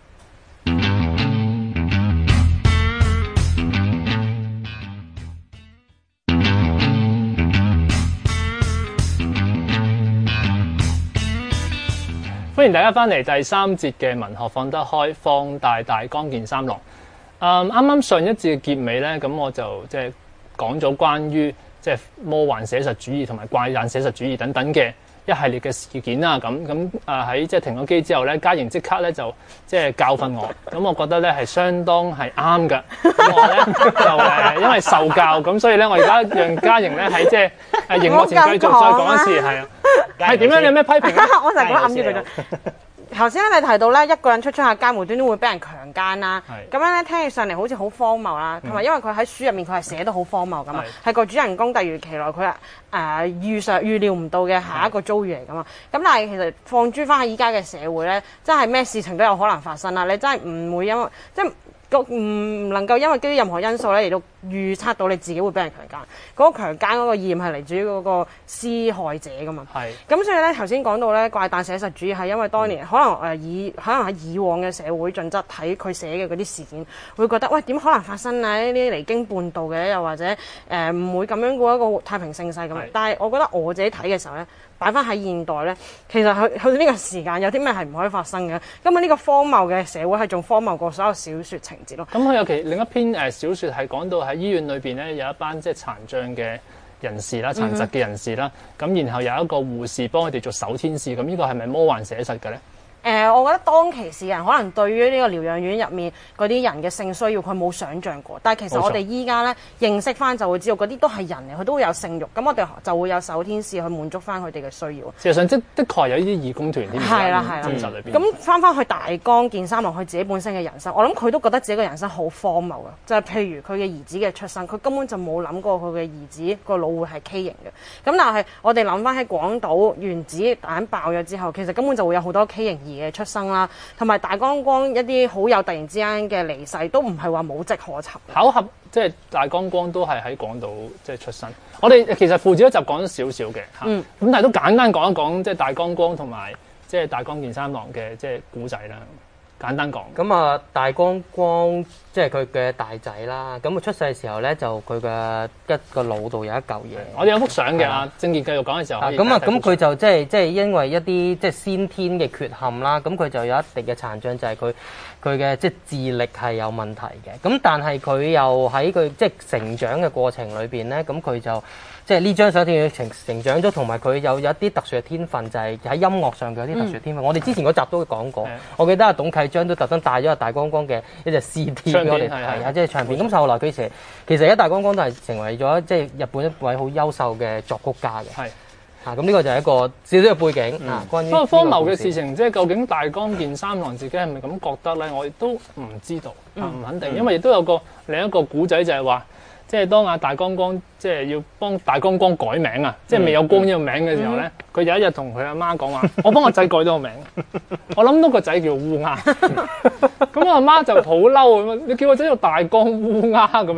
歡迎大家翻嚟第三節嘅文學放得開，放大大江健三郎。誒，啱啱上一節嘅結尾咧，咁我就即係講咗關於即係魔幻寫實主義同埋怪誕寫實主義等等嘅一系列嘅事件啦，咁咁誒喺即係停咗機之後咧，嘉瑩即刻咧就即係教訓我，咁我覺得咧係相當係啱㗎。咁我咧就誒因為受教，咁所以咧我而家讓嘉瑩咧喺即係誒熒幕前繼續再講一次，係啊，係點樣？你有咩批評啊？ 我成日講暗住佢啫。頭先咧，你提到咧，一個人出出下街，無端端會俾人強姦啦。咁樣咧，聽起上嚟好似好荒謬啦。同埋因為佢喺書入面，佢係寫得好荒謬噶嘛，係個主人公突如其來，佢誒預上預料唔到嘅下一個遭遇嚟噶嘛。咁但係其實放諸翻喺依家嘅社會咧，真係咩事情都有可能發生啦。你真係唔會因為即係唔能夠因為基於任何因素咧嚟到預測到你自己會俾人強姦。嗰、嗰個強姦嗰個意念係嚟自於嗰個施害者噶嘛。係。咁所以咧，頭先講到咧，怪誕寫實主義係因為當年、嗯、可能誒以可能喺以往嘅社會準則睇佢寫嘅嗰啲事件，會覺得喂點可能發生啊？呢啲離經叛道嘅，又或者誒唔、呃、會咁樣過一個太平盛世咁。但係我覺得我自己睇嘅時候咧，擺翻喺現代咧，其實去去到呢個時間有啲咩係唔可以發生嘅？根本呢個荒謬嘅社會係仲荒謬過所有小説情節咯。 咁佢有其另一篇誒小説係講到喺醫院裏邊咧有一班即係殘障嘅人士啦、殘疾嘅人士啦，咁、嗯、哼然後有一個護士幫佢哋做守天使，咁呢個係咪魔幻寫實嘅咧？ 誒、呃，我覺得當其時人可能對於呢個療養院入面嗰啲人嘅性需要，佢冇想像過。但係其實我哋依家咧認識翻就會知道，嗰啲都係人嚟，佢都會有性慾。咁我哋就會有守天使去滿足翻佢哋嘅需要。 事實上，即的確有呢啲義工團添。 係啦，係啦。真實裏邊。咁翻翻去大江健三郎佢自己本身嘅人生，我諗佢都覺得自己嘅人生好荒謬嘅。就係、是、譬如佢嘅兒子嘅出生，佢根本就冇諗過佢嘅兒子個腦會係畸形嘅。咁但係我哋諗翻喺廣島原子彈爆咗之後，其實根本就會有好多畸形兒嘅出生啦。同埋大江光一啲好有突然之間嘅離世，都唔係話冇跡可尋。 巧合即係大江光都係喺廣島即係出生。我哋其實父子一集講咗少少嘅嚇，咁、嗯、但係都簡單講一講即係大江光同埋即係大江健三郎嘅即係古仔啦。簡單講。 咁啊，大江光即係佢嘅大仔啦。咁佢出世嘅時候咧，就佢嘅一個腦度有一嚿嘢。 我哋有幅相嘅啊，正傑繼續講嘅時候。 咁啊，咁佢就即係即係因為一啲即係先天嘅缺陷啦。咁佢就有一定嘅殘障，就係佢佢嘅即係智力係有問題嘅。咁但係佢又喺佢即係成長嘅過程裏邊咧，咁佢就。即係呢張相片成成長咗，同埋佢有有一啲特殊嘅天分，就係、是、喺音樂上嘅有啲特殊嘅天分。嗯、我哋之前嗰集都會講過，嗯、我記得阿董啟章都特登帶咗阿大江光嘅一隻 C D 俾我哋睇下，即係唱片。咁後來佢成其實而家大江光都係成為咗即係日本一位好優秀嘅作曲家嘅。係啊，咁呢個就係一個少少嘅背景、嗯、啊。關於不過荒謬嘅事情，即係究竟大江健三郎自己係咪咁覺得咧？我亦都唔知道，唔、嗯、肯定，因為亦都有個另一個古仔就係話。即係當阿大江光即係要幫大江光改名啊！嗯、即係未有光呢個名嘅時候咧，佢、嗯、有一日同佢阿媽講話：我幫個仔改咗個名。我諗到個仔叫烏鴉。咁我阿媽就好嬲咁啊！你叫個仔做大江烏鴉咁樣喎？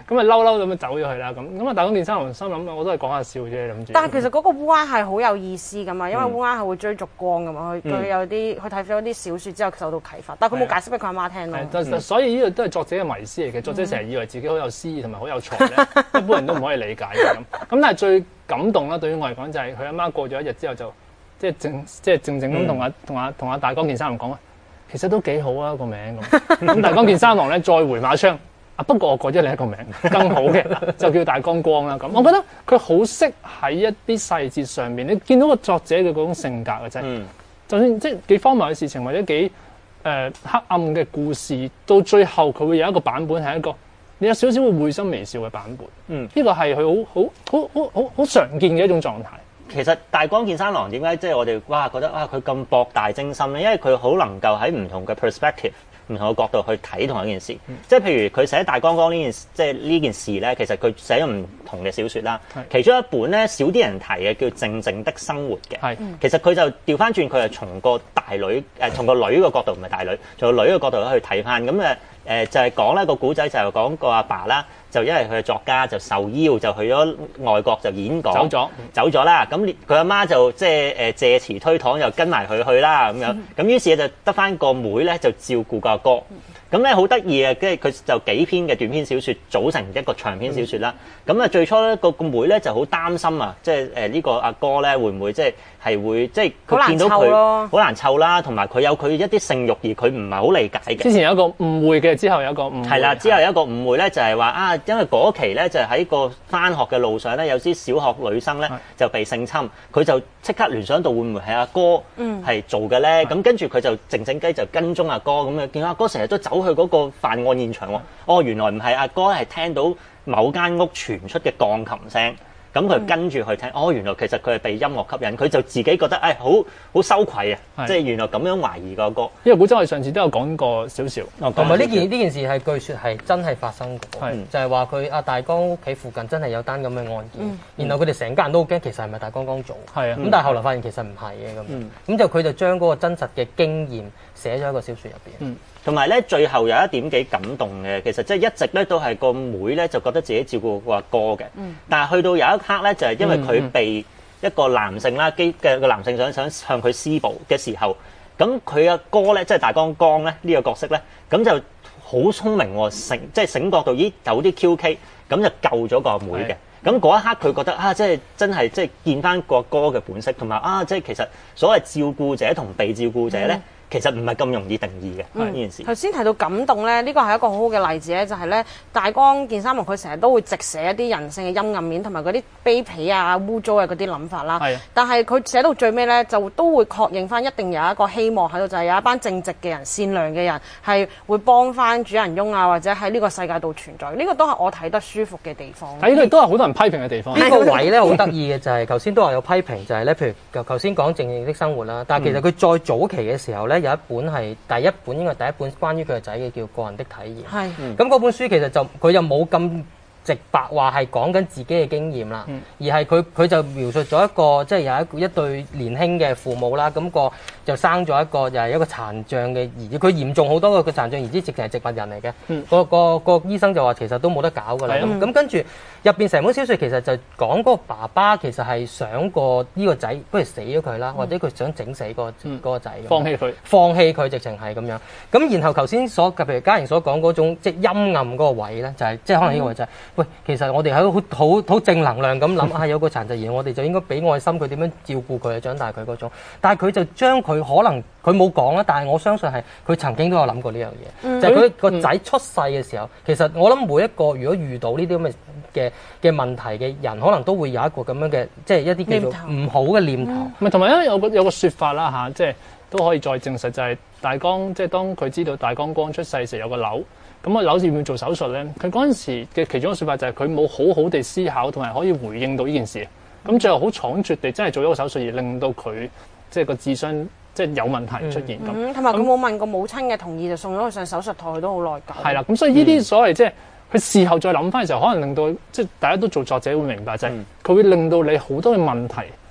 咁啊嬲嬲咁樣走咗去啦。咁咁啊大江健三郎心諗我都係講下笑啫諗住。 但係其實嗰個烏鴉係好有意思噶嘛，因為烏鴉係會追逐光噶嘛，佢佢、嗯、有啲佢睇咗啲小説之後受到啟發，但係佢冇解釋俾佢阿媽聽咯。 嗯、所以呢個都係作者嘅迷思嚟嘅，作者成日以為自己好有詩意同埋好有才咧，一般人都唔可以理解嘅咁。咁但係最感動啦，對於我嚟講就係佢阿媽過咗一日之後就即係靜即係靜靜咁同阿同阿同阿大江健三郎講啊，其實都幾好啊個名咁。咁大江健三郎咧再回馬槍啊，不過我改咗另一個名更好嘅，就叫大江光啦咁。我覺得佢好識喺一啲細節上面，你見到個作者嘅嗰種性格嘅啫。嗯、就算即係幾荒謬嘅事情或者幾誒、呃、黑暗嘅故事，到最後佢會有一個版本係一個你有少少會會心微笑嘅版本。嗯，呢個係佢好好好好好好常見嘅一種狀態。 其實大江健三郎點解即係我哋哇覺得啊佢咁博大精深咧？因為佢好能夠喺唔同嘅 perspective、唔同嘅角度去睇同一件事。嗯、即係譬如佢寫大江光呢件即係呢件事咧，其實佢寫咗唔同嘅小説啦。是其中一本咧少啲人提嘅叫《靜靜的生活》嘅。係是，其實佢就調翻轉，佢係從個大女誒、呃，從個女嘅角度唔係大女，從個女嘅角度去睇翻。咁誒誒就係講咧個古仔就係講個阿爸啦。就因為佢係作家，就受邀就去咗外國就演講，走咗走咗啦。咁佢阿媽就即係誒借詞推搪，又跟埋佢去啦咁樣。咁於是就得翻個妹咧，就照顧個阿哥。咁咧好得意嘅，跟住佢就幾篇嘅短篇小説組成一個長篇小説啦。咁啊最初咧個個妹咧就好擔心啊，即係誒呢個阿哥咧會唔會即係係會即係佢見到佢好難湊啦，同埋佢有佢一啲性慾而佢唔係好理解嘅。 之前有一個誤會嘅，之後有一個誤會係啦，之後有一個誤會咧就係話啊，因為嗰期咧就喺個返學嘅路上咧有啲小學女生咧就被性侵，佢就即刻聯想到會唔會係阿哥係做嘅咧？咁跟住佢就靜靜雞就跟蹤阿哥咁樣，見到阿哥成日都走去嗰個犯案現場喎。哦，原來唔係阿哥，係聽到某間屋傳出嘅鋼琴聲。咁佢跟住去聽，哦，原來其實佢係被音樂吸引，佢就自己覺得誒好好羞愧啊！即係原來咁樣懷疑個歌。 因為古仔我哋上次都有講過少少， 同埋呢件呢件事係據說係真係發生過， 是就係話佢阿大江屋企附近真係有單咁嘅案件，嗯、然後佢哋成家人都好驚，其實係咪大江光做？係啊，咁但係後來發現其實唔係嘅咁，咁、嗯、就佢就將嗰個真實嘅經驗寫咗喺個小説入邊。嗯同埋咧，最後有一點幾感動嘅，其實即係一直咧都係個妹咧就覺得自己照顧個阿哥嘅，嗯、但係去到有一刻咧，就係、是、因為佢被一個男性啦，基嘅個男性想想向佢施暴嘅時候，咁佢阿哥咧，即係大江光咧呢、這個角色咧，咁就好聰明喎，醒即係醒覺到咦有啲 Q K，咁就救咗個妹嘅。咁嗰一刻佢覺得啊，即係真係即係見翻個哥嘅本色，同埋啊，即係其實所謂照顧者同被照顧者咧。嗯其實唔係咁容易定義嘅呢件事。頭先提到感動咧，呢個係一個好好嘅例子咧，就係咧大江健三郎佢成日都會直寫一啲人性嘅陰暗面同埋嗰啲卑鄙啊、污糟嘅嗰啲諗法啦。係。但係佢寫到最尾咧，就都會確認翻一定有一個希望喺度，就係有一班正直嘅人、善良嘅人係會幫翻主人翁啊，或者喺呢個世界度存在。呢個都係我睇得舒服嘅地方。 睇佢都係好多人批評嘅地方。 呢個位咧好得意嘅就係頭先都話有批評，就係咧譬如頭先講《靜靜的生活》啦，但係其實佢再早期嘅時候咧。有一本係第一本，應該係第一本關於佢個仔嘅，叫《個人的體驗》。係，咁嗰本書其實就佢就冇咁直白話係講緊自己嘅經驗啦，嗯、而係佢佢就描述咗一個即係、就是、有一一對年輕嘅父母啦，咁、那個就生咗一個又係一個殘障嘅兒子，佢嚴重好多個個殘障兒子直情係植物人嚟嘅，嗯、個個個醫生就話其實都冇得搞㗎啦。咁、嗯、跟住入邊成本小説其實就講嗰個爸爸其實係想過呢個仔不如死咗佢啦，嗯、或者佢想整死嗰、那個嗰個仔， 放棄佢， 放棄佢直情係咁樣。咁然後頭先所譬如嘉瑩所講嗰種即係陰暗嗰個位咧，就係即係可能呢個位就係、是。喂，其實我哋喺好好好正能量咁諗啊，有個殘疾兒，我哋就應該俾愛心佢點樣照顧佢，長大佢嗰種。但係佢就將佢可能佢冇講啦，但係我相信係佢曾經都有諗過呢樣嘢，嗯、就係佢個仔出世嘅時候，嗯、其實我諗每一個如果遇到呢啲咁嘅嘅嘅問題嘅人，可能都會有一個咁樣嘅即係一啲叫做唔好嘅念頭。 唔係同埋因為有個有個説法啦嚇，即係都可以再證實，就係大江即係當佢知道大江光出世時有個瘤。咁啊，柳要唔要做手術咧？佢嗰陣時嘅其中一個説法就係佢冇好好地思考同埋可以回應到呢件事。咁最後好倉卒地真係做咗個手術，而令到佢即係個智商即係有問題出現咁。 同埋佢冇問過母親嘅同意就送咗佢上手術台，佢都好內疚。 係啦，咁所以呢啲所謂、嗯、即係佢事後再諗翻嘅時候，可能令到即係大家都做作者會明白就係佢會令到你好多嘅問題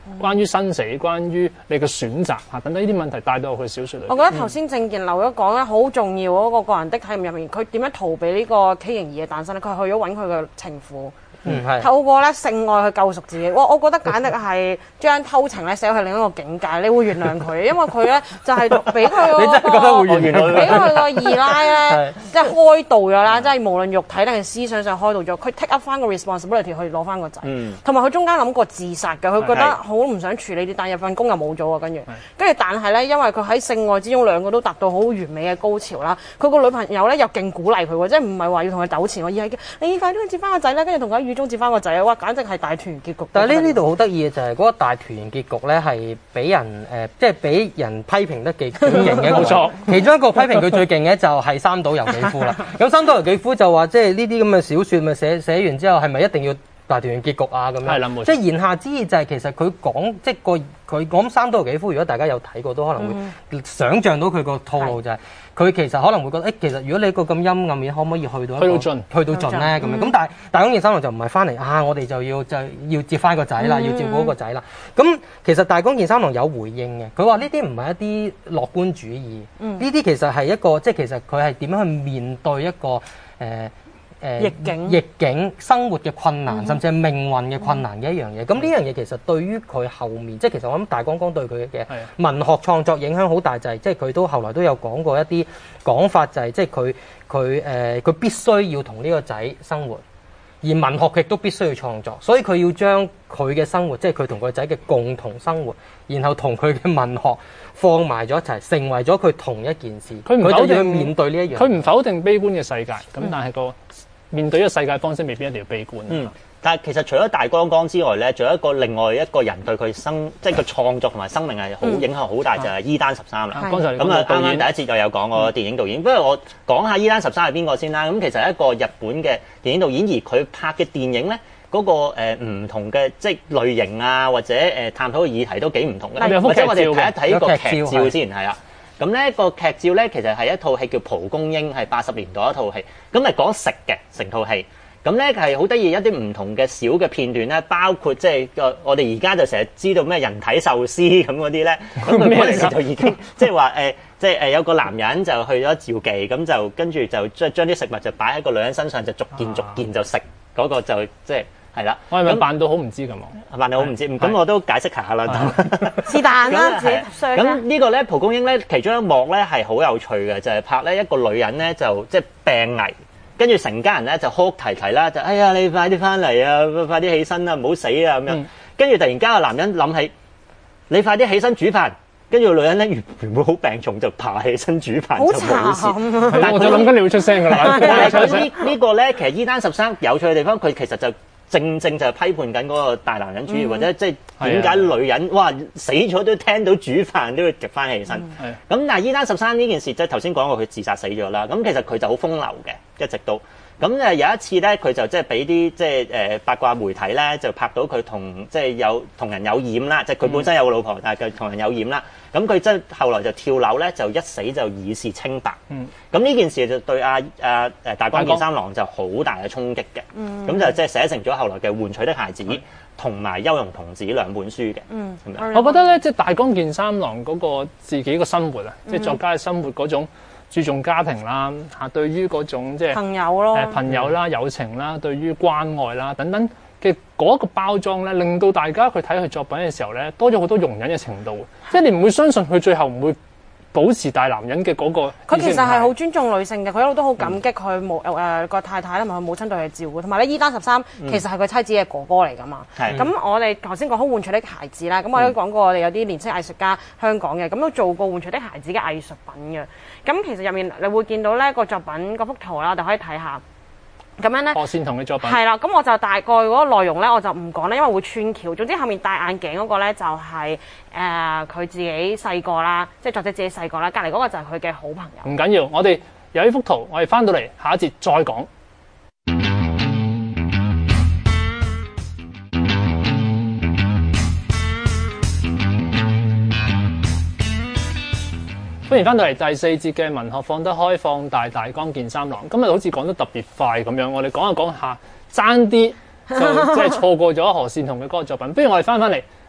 關於生死、關於你嘅選擇嚇等等呢啲問題帶到去小説裏。 我覺得頭先正健漏咗講咧，好重要嗰個個人的體驗入面，佢點樣逃避呢個畸形兒嘅誕生咧？佢去咗揾佢嘅情婦。 嗯，係透過咧性愛去救贖自己，哇！我覺得簡直係將偷情咧寫去另一個境界，你會原諒佢，因為佢咧就係俾佢嗰個， 你真係覺得會原諒佢？ 俾佢個二奶咧，即係開導咗啦，即係無論肉體定係思想上開導咗，佢 take up 翻個 responsibility 去攞翻個仔，同埋佢中間諗過自殺嘅，佢覺得好唔想處理啲，但係份工又冇咗啊，跟住，跟住但係咧，因為佢喺性愛之中兩個都達到好完美嘅高潮啦，佢個女朋友咧又勁鼓勵佢喎，即係唔係話要同佢糾纏喎，而係叫你快啲去接翻個仔啦，跟住同佢喺雨中接翻個仔啊！哇，簡直係大團圓結局。 但係呢呢度好得意嘅就係嗰個大團圓結局咧，係俾人誒、呃，即係俾人批評得幾典型嘅。冇錯，其中一個批評佢最勁嘅就係三島由紀夫啦。咁三島由紀夫就話，即係呢啲咁嘅小説，咪寫寫完之後係咪一定要大團圓結局啊？咁樣係啦，即係言下之意就係其實佢講即係個佢講三島由紀夫，如果大家有睇過，都可能會想像到佢個套路就係、是。佢其實可能會覺得，誒、欸，其實如果你個咁陰暗面，可唔可以去到一個去到盡，去到盡咧？咁樣咁，但係大江健三郎就唔係翻嚟啊！我哋就要就要接翻個仔啦，要照顧個仔啦。咁其實大江健三郎有回應嘅，佢話呢啲唔係一啲樂觀主義，呢啲、嗯、其實係一個即係其實佢係點樣去面對一個誒。呃誒逆境逆境生活嘅困難，甚至係命運嘅困難嘅一樣嘢。咁呢、嗯、樣嘢其實對於佢後面，即係其實我諗大江江對佢嘅文學創作影響好大，就係即係佢都後來都有講過一啲講法，就係即係佢佢誒佢必須要同呢個仔生活，而文學亦都必須要創作，所以佢要將佢嘅生活，即係佢同個仔嘅共同生活，然後同佢嘅文學放埋咗一齊，成為咗佢同一件事。佢唔否定去面對呢一樣， 佢唔否定悲觀嘅世界，咁、嗯、但係個面對呢個世界方式未必一定要悲觀。 嗯，但係其實除咗大江江之外咧，仲有一個另外一個人對佢生即係個創作同埋生命係好影響好大，嗯、就係伊丹十三啦。咁啊，啱啱第一節就有講過電影導演，不過、嗯、我講下伊丹十三係邊個先啦。咁其實係一個日本嘅電影導演，而佢拍嘅電影咧，嗰、那個誒唔、呃、同嘅即係類型啊，或者誒探討嘅議題都幾唔同嘅。或者我哋睇一睇個劇照先，係啊。咁呢個劇照咧，其實係一套戲叫《蒲公英》，係八十年代一套戲。咁係講食嘅成套戲。咁咧係好得意，一啲唔同嘅小嘅片段咧，包括即係個我哋而家就成日知道咩人體壽司咁嗰啲咧。咁佢嗰陣時就已經即係話誒，即係誒有個男人就去咗召妓，咁就跟住就將將啲食物就擺喺個女人身上，就逐件逐件就食嗰、啊、個就即係。係啦， 我係咪扮到好唔知咁啊？ 扮到好唔知，咁我都解釋下啦。 是但啦，自己咁呢個咧，蒲公英咧，其中一幕咧係好有趣嘅，就係、是、拍咧一個女人咧就即係病危，跟住成家人咧就哭啼啼啦，就哎呀你快啲翻嚟啊，快啲起身啦，唔好死啊咁樣。跟住、嗯、突然間個男人諗起，你快啲起身煮飯。跟住個女人咧原原本好病重，就爬起身煮飯就冇事。 但係我就諗緊你會出聲㗎啦。 但係佢呢呢個咧，其實伊丹十三有趣嘅地方，佢其實就正正就係批判緊嗰個大男人主義，嗯、或者即係點解女人哇死咗都聽到煮飯都要夾翻起身。咁、嗯、但係伊丹十三呢件事，即係頭先講過佢自殺死咗啦。咁其實佢就好風流嘅，一直都。咁誒有一次咧，佢就即係俾啲即係誒八卦媒體咧，就拍到佢同即係有同人有染啦，即係佢本身有個老婆，嗯、但係佢同人有染啦。咁佢即係後來就跳樓咧，就一死就以示清白。咁呢、嗯、件事就對阿阿誒大江健三郎就好大嘅衝擊嘅。咁、嗯、就即係寫成咗後來嘅《換取的孩子》同埋《優容童子》兩本書嘅。嗯、 我覺得咧，即係大江健三郎嗰個自己個生活啊，嗯、即係作家嘅生活嗰種。注重家庭啦，嚇對於嗰種即係朋友咯， 誒朋友啦、友情啦，對於關愛啦等等嘅嗰個包裝咧，令到大家去睇佢作品嘅時候咧，多咗好多容忍嘅程度。即係你唔會相信佢最後唔會保持大男人嘅嗰個。 佢其實係好尊重女性嘅，佢一路都好感激佢母誒個太太同埋佢母親對佢嘅照顧，同埋咧伊丹十三其實係佢妻子嘅哥哥嚟㗎嘛。咁、嗯、我哋頭先講好換取的孩子啦，咁我都講過我哋有啲年輕藝術家香港嘅，咁都做過換取的孩子嘅藝術品嘅。咁其實入面你會見到咧個作品嗰幅圖啦，我哋可以睇下。咁樣咧， 何倩彤嘅作品係啦。咁我就大概嗰個內容咧，我就唔講咧，因為會穿橋。總之後面戴眼鏡嗰個咧就係誒佢自己細個啦，即係作者自己細個啦。隔離嗰個就係佢嘅好朋友。唔緊要，我哋有呢幅圖，我哋翻到嚟下一節再講。歡迎翻到嚟第四節嘅文學放得開放大大江健三郎。今日好似講得特別快咁樣，我哋講下講下，爭啲就即係錯過咗何倩彤嘅嗰個作品。不如我哋翻返嚟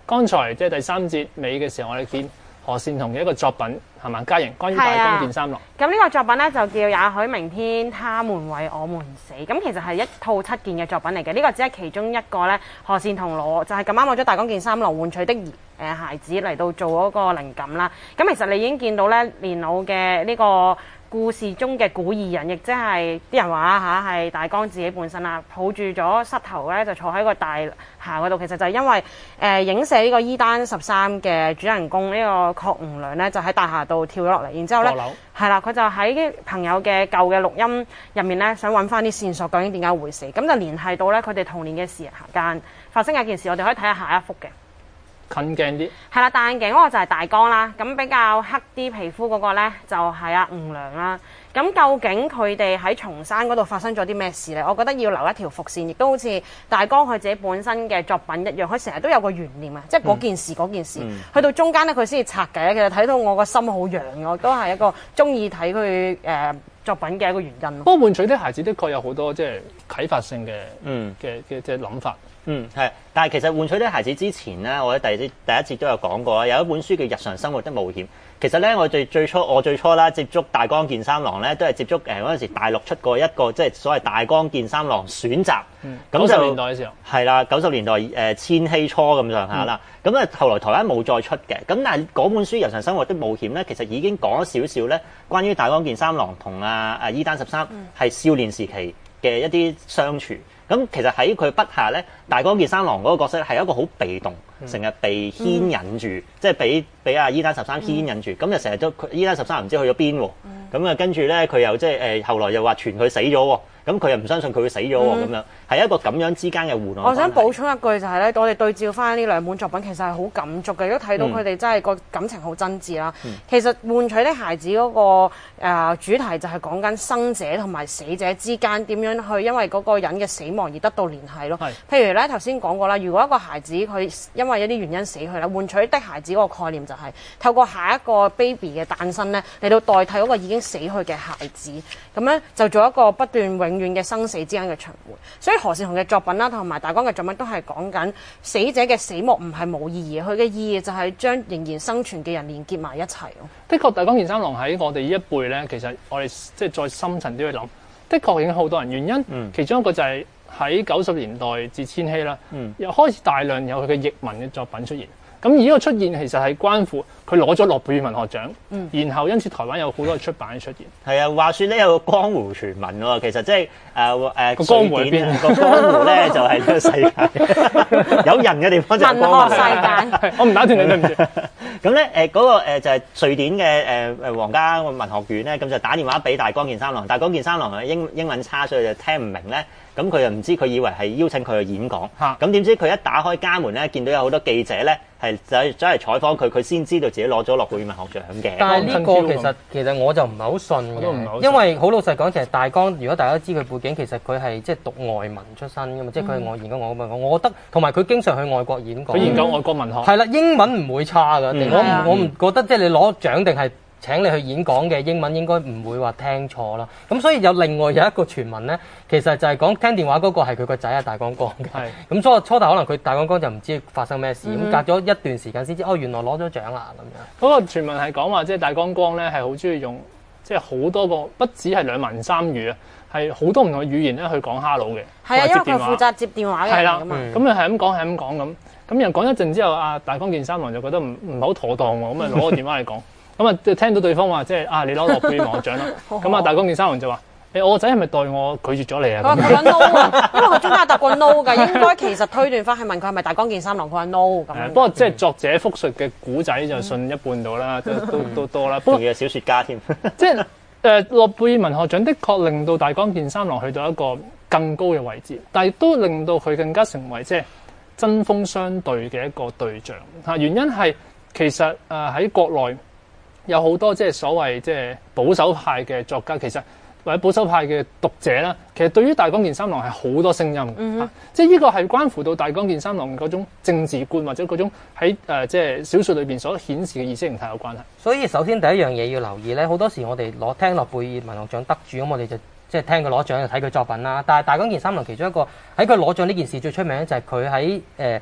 剛才即係第三節尾嘅時候，我哋見何倩彤嘅一個作品係嘛？嘉瑩關於大江健三郎。 咁呢個作品咧就叫也許明天他們為我們死。咁其實係一套七件嘅作品嚟嘅，呢、這個只係其中一個咧。何倩彤攞就係咁啱攞咗大江健三郎換取的誒孩子嚟到做嗰個靈感啦。咁其實你已經見到咧年老嘅呢個故事中嘅古二人，亦即係啲人話嚇係大江自己本身啦，抱住咗膝頭咧就坐喺個大廈嗰度。其實就係因為誒、呃、影射呢個伊丹十三嘅主人公呢個郭吳良咧，就喺大廈度跳咗落嚟，然之後咧係啦，佢就喺朋友嘅舊嘅錄音入面咧，想揾翻啲線索，究竟點解會死？咁就聯繫到咧佢哋童年嘅時間發生嘅一件事。我哋可以睇下下一幅嘅。 近鏡啲， 係啦，大眼鏡嗰個就係大江啦，咁比較黑啲皮膚嗰個咧就係阿吳良啦。咁究竟佢哋喺松山嗰度發生咗啲咩事咧？我覺得要留一條伏線，亦都好似大江佢自己本身嘅作品一樣，佢成日都有個懸念啊，即係嗰件事嗰、嗯、件事，嗯、去到中間咧佢先至拆解。其實睇到我個心好癢，我都係一個中意睇佢誒作品嘅一個原因。 不過換取的孩子的確有好多即係啟發性嘅嘅嘅即係諗法。 嗯，係，但係其實換取的孩子之前咧，我喺第一第一節都有講過啦，有一本書叫《日常生活的冒險》。其實咧，我最最初我最初啦接觸大江健三郎咧，都係接觸誒嗰陣時大陸出過一個即係所謂大江健三郎選集。 嗯， 咁九十年代嘅時候。 係啦，九十年代誒、呃、千禧初咁上下啦。咁咧、嗯、後來台灣冇再出嘅。咁但係嗰本書《日常生活的冒險》咧，其實已經講咗少少咧，關於大江健三郎同阿阿伊丹十三係少年時期嘅一啲相處。咁其實喺佢筆下咧，大江健三郎嗰個角色係一個好被動，成日被牽引住，嗯、即係俾俾阿伊丹十三牽引住，咁、嗯、就成日都伊丹十三唔知去咗邊喎，咁啊、嗯、跟住咧佢又即係誒後來又話傳佢死咗喎。咁佢又唔相信佢會死咗喎，咁樣係一個咁樣之間嘅互動。 我想補充一句就係咧，我哋對照翻呢兩本作品，其實係好感觸嘅，都睇到佢哋真係個感情好真摯啦。嗯、其實換取的孩子嗰、那個、呃、主題就係講緊生者同埋死者之間點樣去因為嗰個人嘅死亡而得到聯繫咯。是譬如咧頭先講過啦，如果一個孩子佢因為一啲原因死去啦，換取的孩子嗰個概念就係透過下一個 baby 嘅誕生咧，嚟到代替嗰個已經死去嘅孩子，咁樣就做一個不斷永遠嘅生死之間嘅循環。所以何倩彤嘅作品啦，同埋大江嘅作品都係講緊死者嘅死亡唔係冇意義，佢嘅意義就係將仍然生存嘅人連結埋一齊咯。 的確，大江健三郎喺我哋呢一輩咧，其實我哋即係再深層啲去諗，的確影響好多人。原因、嗯、其中一個就係喺九十年代至千禧啦，嗯、又開始大量有佢嘅譯文嘅作品出現。咁而呢個出現其實係關乎佢攞咗諾貝爾文學獎，嗯、然後因此台灣有好多嘅出版嘅出現。 係啊，話說咧有個江湖傳聞喎，其實即係誒誒個江湖喺邊？ 個江湖咧就係呢個世界，有人嘅地方就係江湖。 文學世界， 我唔打斷你對唔住。 咁咧誒嗰個誒就係瑞典嘅誒誒皇家文學院咧，咁就打電話俾大江健三郎，大江健三郎嘅英英文差，所以就聽唔明咧。咁佢又唔知，佢以為係邀請佢去演講。咁點知佢一打開家門咧，見到有好多記者咧，係走走嚟採訪佢，佢先知道自己攞咗諾貝爾文學獎嘅。 但係呢個其實其實我就唔係好信嘅，因為好老實講，其實大江如果大家都知佢背景，其實佢係即係讀外文出身㗎嘛，即係佢係外研究外文。我覺得同埋佢經常去外國演講。 佢研究外國文學。係啦，英文唔會差㗎。我唔我唔覺得即係你攞獎定係請你去演講嘅英文應該唔會話聽錯啦。咁所以有另外有一個傳聞咧，其實就係講聽電話嗰個係佢個仔啊大江光嘅。係。咁初初頭可能佢大江光就唔知發生咩事，咁、嗯、隔咗一段時間先知，哦原來攞咗獎啦咁樣。 嗰個傳聞係講話即係大江光咧係好中意用即係好多個，不止係兩文三語啊，係好多唔同嘅語言咧去講 hello 嘅。 係啊，因為佢負責接電話嘅人㗎嘛。 咁佢係咁講係咁講咁，咁人講一陣之後，阿大江健三郎就覺得唔唔係好妥當喎，咁啊攞個電話嚟講。咁啊，聽到對方話即係啊，你攞諾貝爾文學獎啦。咁啊，大江健三郎就話：誒、欸，我個仔係咪代我拒絕咗你啊？ 佢話 no 啊，因為佢中間答過 no 㗎，應該其實推斷翻係問佢係咪大江健三郎，佢話 no 咁。 不過即係作者複述嘅古仔就信一半到啦，都都都多啦。不過仲要係小説家添。 即係誒諾貝爾文學獎的確令到大江健三郎去到一個更高嘅位置，但係都令到佢更加成為即係針鋒相對嘅一個對象。嚇，原因係其實誒喺、呃、國內。有好多即係所謂即係保守派嘅作家，其實或者保守派嘅讀者啦，其實對於大江健三郎係好多聲音、嗯哼啊、即係呢個係關乎到大江健三郎嗰種政治觀或者嗰種喺誒、呃、即係小説裏邊所顯示嘅意識形態有關係。 所以首先第一樣嘢要留意咧，好多時我哋攞聽諾貝爾文學獎得主咁，我哋就即係聽佢攞獎就睇佢作品啦。但係大江健三郎其中一個喺佢攞獎呢件事最出名咧，就係佢喺誒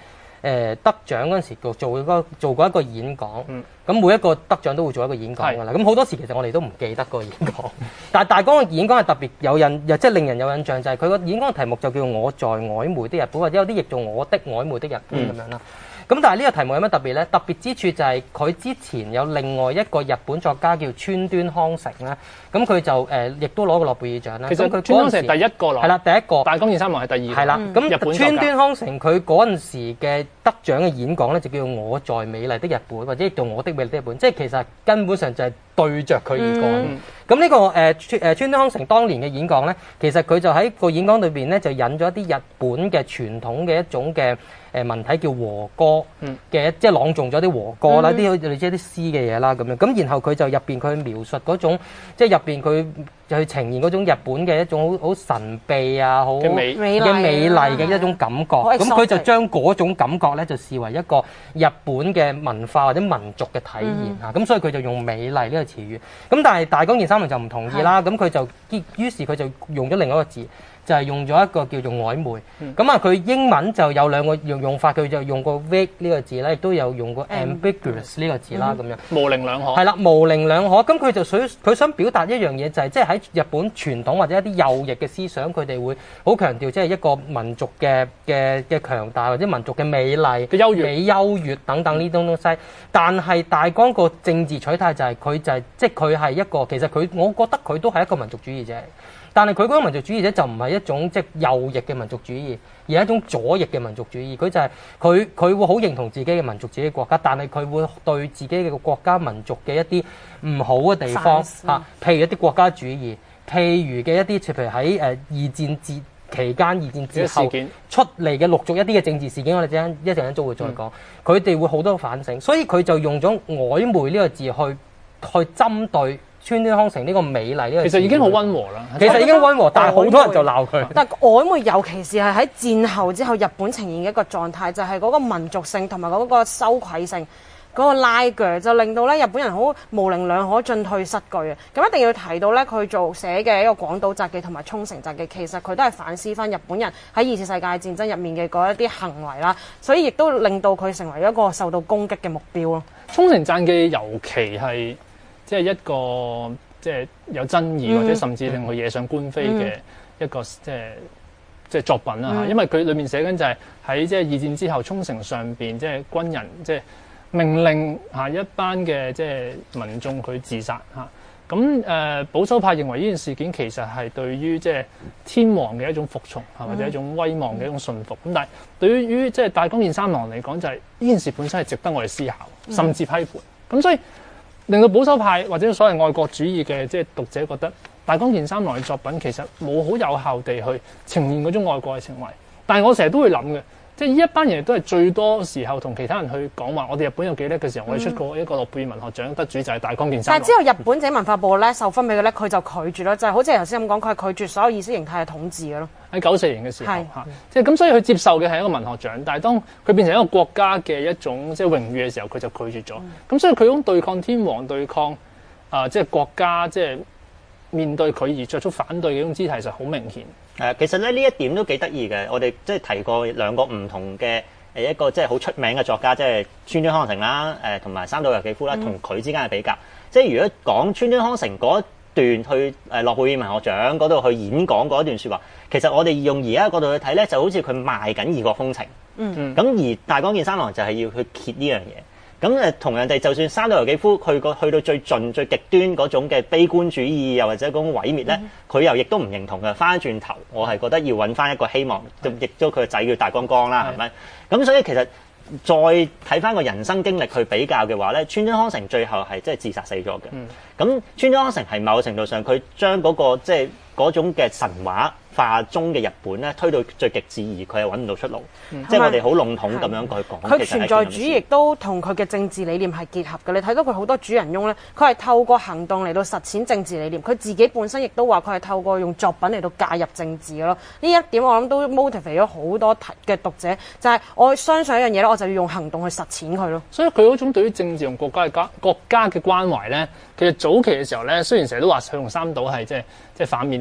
誒得獎嗰陣時做做過做過一個演講。咁、嗯、每一個得獎都會做一個演講㗎啦。咁好多時其實我哋都唔記得嗰個演講，但係大江嘅演講係特別有印，又即係令人有印象，就係佢個演講嘅題目就叫我在曖昧的日本，或者有啲譯做我的曖昧的日本咁、嗯、樣啦。咁但係呢個題目有咩特別咧？特別之處就係佢之前有另外一個日本作家叫川端康成咧，咁佢就誒、呃、亦都攞過諾貝爾獎啦。 其實佢川端康成係第一個攞，係啦，第一個。 大江健三郎係第二個。係啦，咁、嗯、 川端康成佢嗰陣時嘅得獎嘅演講咧，就叫我在美麗的日本，或者叫我的美麗的日本，即係其實根本上就係對着佢而講。咁、嗯、呢、這個誒誒、呃、川端康成當年嘅演講咧，其實佢就喺個演講裏邊咧，就引咗一啲日本嘅傳統嘅一種嘅誒文體叫和歌嘅、嗯，即係朗誦咗啲和歌啦，啲類似一啲詩嘅嘢啦咁樣。咁然後佢就入邊佢描述嗰種，即係入邊佢就去呈現嗰種日本嘅一種好好神秘啊，好美嘅美麗嘅一種感覺。咁佢就將嗰種感覺咧，就視為一個日本嘅文化或者民族嘅體現嚇。咁、嗯、所以佢就用美麗呢個詞語。咁但係大江健三郎就唔同意啦。咁佢就於是佢就用咗另一個字。就係、是、用咗一個叫做曖昧，咁、嗯、啊佢英文就有兩個用用法，佢就用過 vague 呢個字咧，亦都有用過 ambiguous 呢個字啦，咁、嗯、樣模棱兩可。係啦， 模棱兩可。咁佢就想佢想表達一樣嘢，就係即係喺日本傳統或者一啲右翼嘅思想，佢哋會好強調即係一個民族嘅嘅嘅強大或者民族嘅美麗嘅優越、美優越等等呢種東西。但係大江個政治取態就係佢就係即係佢係一個其實佢我覺得佢都係一個民族主義者。但係佢嗰個民族主義者就唔係一種即係右翼嘅民族主義，而係一種左翼嘅民族主義。佢就係佢佢會好認同自己嘅民族、自己嘅國家，但係佢會對自己嘅國家民族嘅一啲唔好嘅地方嚇、啊，譬如一啲國家主義，譬如嘅一啲，譬如喺誒二戰節期間、二戰之後出嚟嘅陸續一啲嘅政治事件，我哋陣一陣間都會再講。佢、嗯、哋會好多反省，所以佢就用咗曖昧呢個字去去針對川端康成呢個美麗呢個字， 其實已經好溫和啦。 其實已經溫和，但係好多人就鬧佢。 但係曖昧，尤其是係喺戰後之後，日本呈現嘅一個狀態，就係、是、嗰個民族性同埋嗰個羞愧性，嗰、那個拉鋸，就令到咧日本人好模棱兩可、進退失據啊！咁一定要提到咧，佢做寫嘅一個廣島札記同埋沖繩札記，其實佢都係反思翻日本人喺二次世界戰爭入面嘅嗰一啲行為啦，所以亦都令到佢成為一個受到攻擊嘅目標咯。 沖繩札記尤其係。即係一個即係有爭議、嗯、或者甚至令佢惹上官非嘅一個、嗯、即係即係作品啦嚇、嗯，因為佢裏面寫緊就係喺即係二戰之後沖繩上邊即係軍人即係命令嚇一班嘅即係民眾佢自殺嚇，咁誒、呃、保守派認為呢件事件其實係對於即係天皇嘅一種服從嚇，或者一種威望嘅一種信服，咁、嗯、但係對於即係大江健三郎嚟講就係、是、呢件事本身係值得我哋思考甚至批判，咁、嗯、所以。令到保守派或者所謂愛國主義嘅即係讀者覺得大江健三郎嘅作品其實冇好有效地去呈現嗰種愛國嘅情懷，但係我成日都會諗嘅，即係呢一班人都係最多時候同其他人去講話，我哋日本有幾叻嘅時候，我哋出過一個諾貝爾文學獎得主就係大江健三郎。但係之後日本者文化部咧受分俾嘅咧，佢就拒絕咯，就係、是、好似頭先咁講，佢係拒絕所有意識形態嘅統治嘅咯。喺九四年嘅時候嚇，即係咁，所以佢接受嘅係一個文學獎，但係當佢變成一個國家嘅一種即係榮譽嘅時候，佢就拒絕咗。咁、嗯、所以佢嗰種對抗天皇、對抗啊、呃，即係國家，即係面對佢而作出反對嘅一種姿態，就好明顯。 誒，其實咧呢一點都幾得意嘅。我哋即係提過兩個唔同嘅誒一個即係好出名嘅作家，即係川端康成啦，誒同埋三島由紀夫啦，同佢之間嘅比較。嗯、即係如果講川端康成嗰段去誒諾貝爾文學獎嗰度去演講嗰一段説話，其實我哋用而家角度去睇咧，就好似佢賣緊異國風情。嗯，咁而大江健三郎就係要去揭呢樣嘢。咁誒同樣地，就算三島由紀夫去個去到最盡最極端嗰種嘅悲觀主義，又或者嗰種毀滅咧，佢、嗯、又亦都唔認同嘅。翻轉頭，我係覺得要揾翻一個希望，就亦都佢個仔叫大江江啦，係咪？咁所以其實再睇翻個人生經歷去比較嘅話咧，川端康成最後係即係自殺死咗嘅。咁、嗯、川端康成係某程度上佢將嗰個即係嗰種嘅神話化中嘅日本咧推到最極致，而佢係揾唔到出路。嗯、即係我哋好籠統咁樣去講。 佢存在主義亦都同佢嘅政治理念係結合嘅。你睇到佢好多主人翁咧，佢係透過行動嚟到實踐政治理念。佢自己本身亦都話佢係透過用作品嚟到介入政治嘅咯。呢一點我諗都 motivate 咗好多嘅讀者，就係、是、我相信一樣嘢咧，我就要用行動去實踐佢咯。所以佢嗰種對於政治同國家嘅家國家嘅關懷咧，其實早期嘅時候咧，雖然成日都話佢同三島係即係即係反面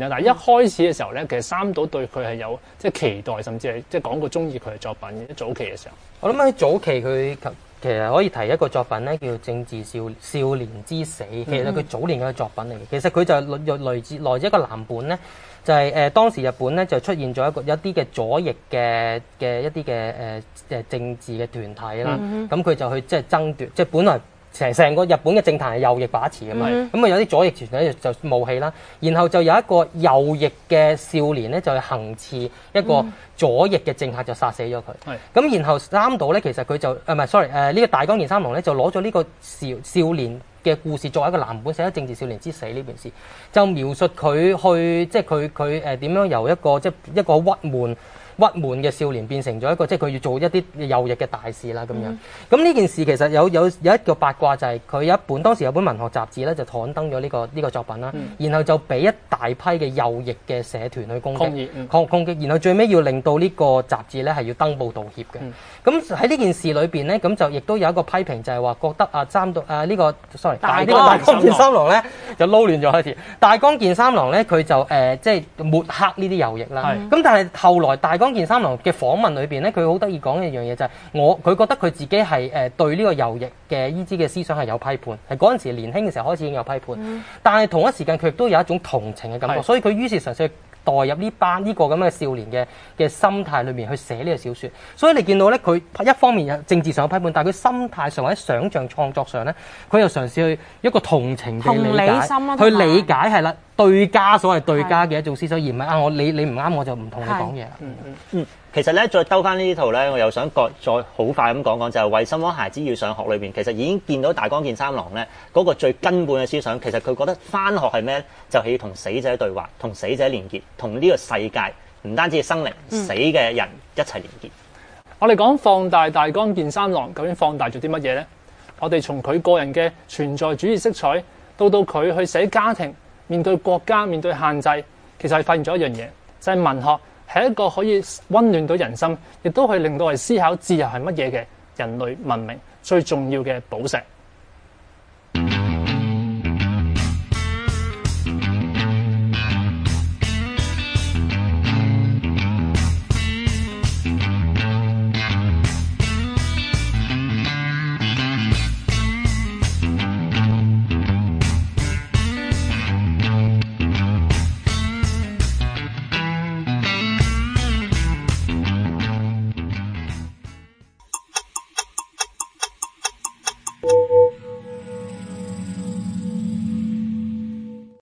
嘅，但係一開始嘅時候咧，其實三島對佢係有即係期待，甚至係即係講過中意佢嘅作品嘅早期嘅時候。 我諗喺早期佢其實可以提一個作品咧，叫做《政治少少年之死》。其實佢早年嘅作品嚟嘅。其實佢就來自來自一個藍本咧，就係、是、誒、呃、當時日本咧就出現咗一個一啲嘅左翼嘅嘅一啲嘅誒誒政治嘅團體啦。咁佢、嗯、哼就去即係爭奪，即係本來。成成個日本嘅政壇係右翼把持嘅嘛，咁啊、嗯、有啲左翼團體就冒起啦，然後就有一個右翼嘅少年咧就去行刺一個左翼嘅政客就殺死咗佢。咁、嗯、然後三島咧其實佢就誒唔係 sorry 誒、呃、呢、這個大江健三郎咧就攞咗呢個少少年嘅故事作為一個藍本寫咗《政治少年之死》呢件事，就描述佢去即係佢佢誒點樣由一個即係一個鬱悶。鬱悶嘅少年變成咗一個，即係佢要做一啲右翼嘅大事啦咁樣。咁呢、嗯、件事其實有有有一個八卦就係佢有一本當時有本文學雜誌咧就刊登咗呢、這個呢、這個作品啦，嗯、然後就俾一大批嘅右翼嘅社團去攻擊，抗、嗯、攻擊，然後最尾要令到呢個雜誌咧係要登報道歉嘅。咁喺呢件事裏邊咧，咁就亦都有一個批評就係話覺得啊三島啊呢個 sorry 大呢個大江健三郎咧就撈亂咗開始。大江健三郎咧佢就誒、呃、即係抹黑呢啲右翼啦。咁、嗯、但係後來大江健三郎嘅訪問裏邊咧，佢好得意講一樣嘢就係、是、我佢覺得佢自己係誒對呢個右翼嘅依啲嘅思想係有批判，係嗰陣時年輕嘅時候開始已經有批判，嗯、但係同一時間佢亦都有一種同情嘅感覺，是所以佢於是嘗試代入呢班呢個咁嘅少年嘅嘅心態裏面去寫呢個小説。所以你見到咧，佢一方面有政治上有批判，但係佢心態上或者想像創作上咧，佢又嘗試去一個同情嘅理解，理去理解係啦。對家所謂對家嘅一種思想，而唔係啊我你你唔啱我就唔同你講嘢。嗯嗯嗯，其實咧再兜翻呢套咧，我又想再再好快咁講講，就係、是、為什麼孩子要上學裏邊，其實已經見到大江健三郎咧嗰、那個最根本嘅思想，其實佢覺得翻學係咩咧？就係、是、要同死者對話，同死者連結，同呢個世界唔單止係生靈，嗯、死嘅人一齊連結。 我哋講放大大江健三郎，究竟放大咗啲乜嘢咧？我哋從佢個人嘅存在主義色彩，到到佢去寫家庭。面對國家、面對限制，其實係發現咗一樣嘢，就係、是、文學係一個可以溫暖到人心，亦都可以令到我哋思考自由係乜嘢嘅人類文明最重要嘅寶石。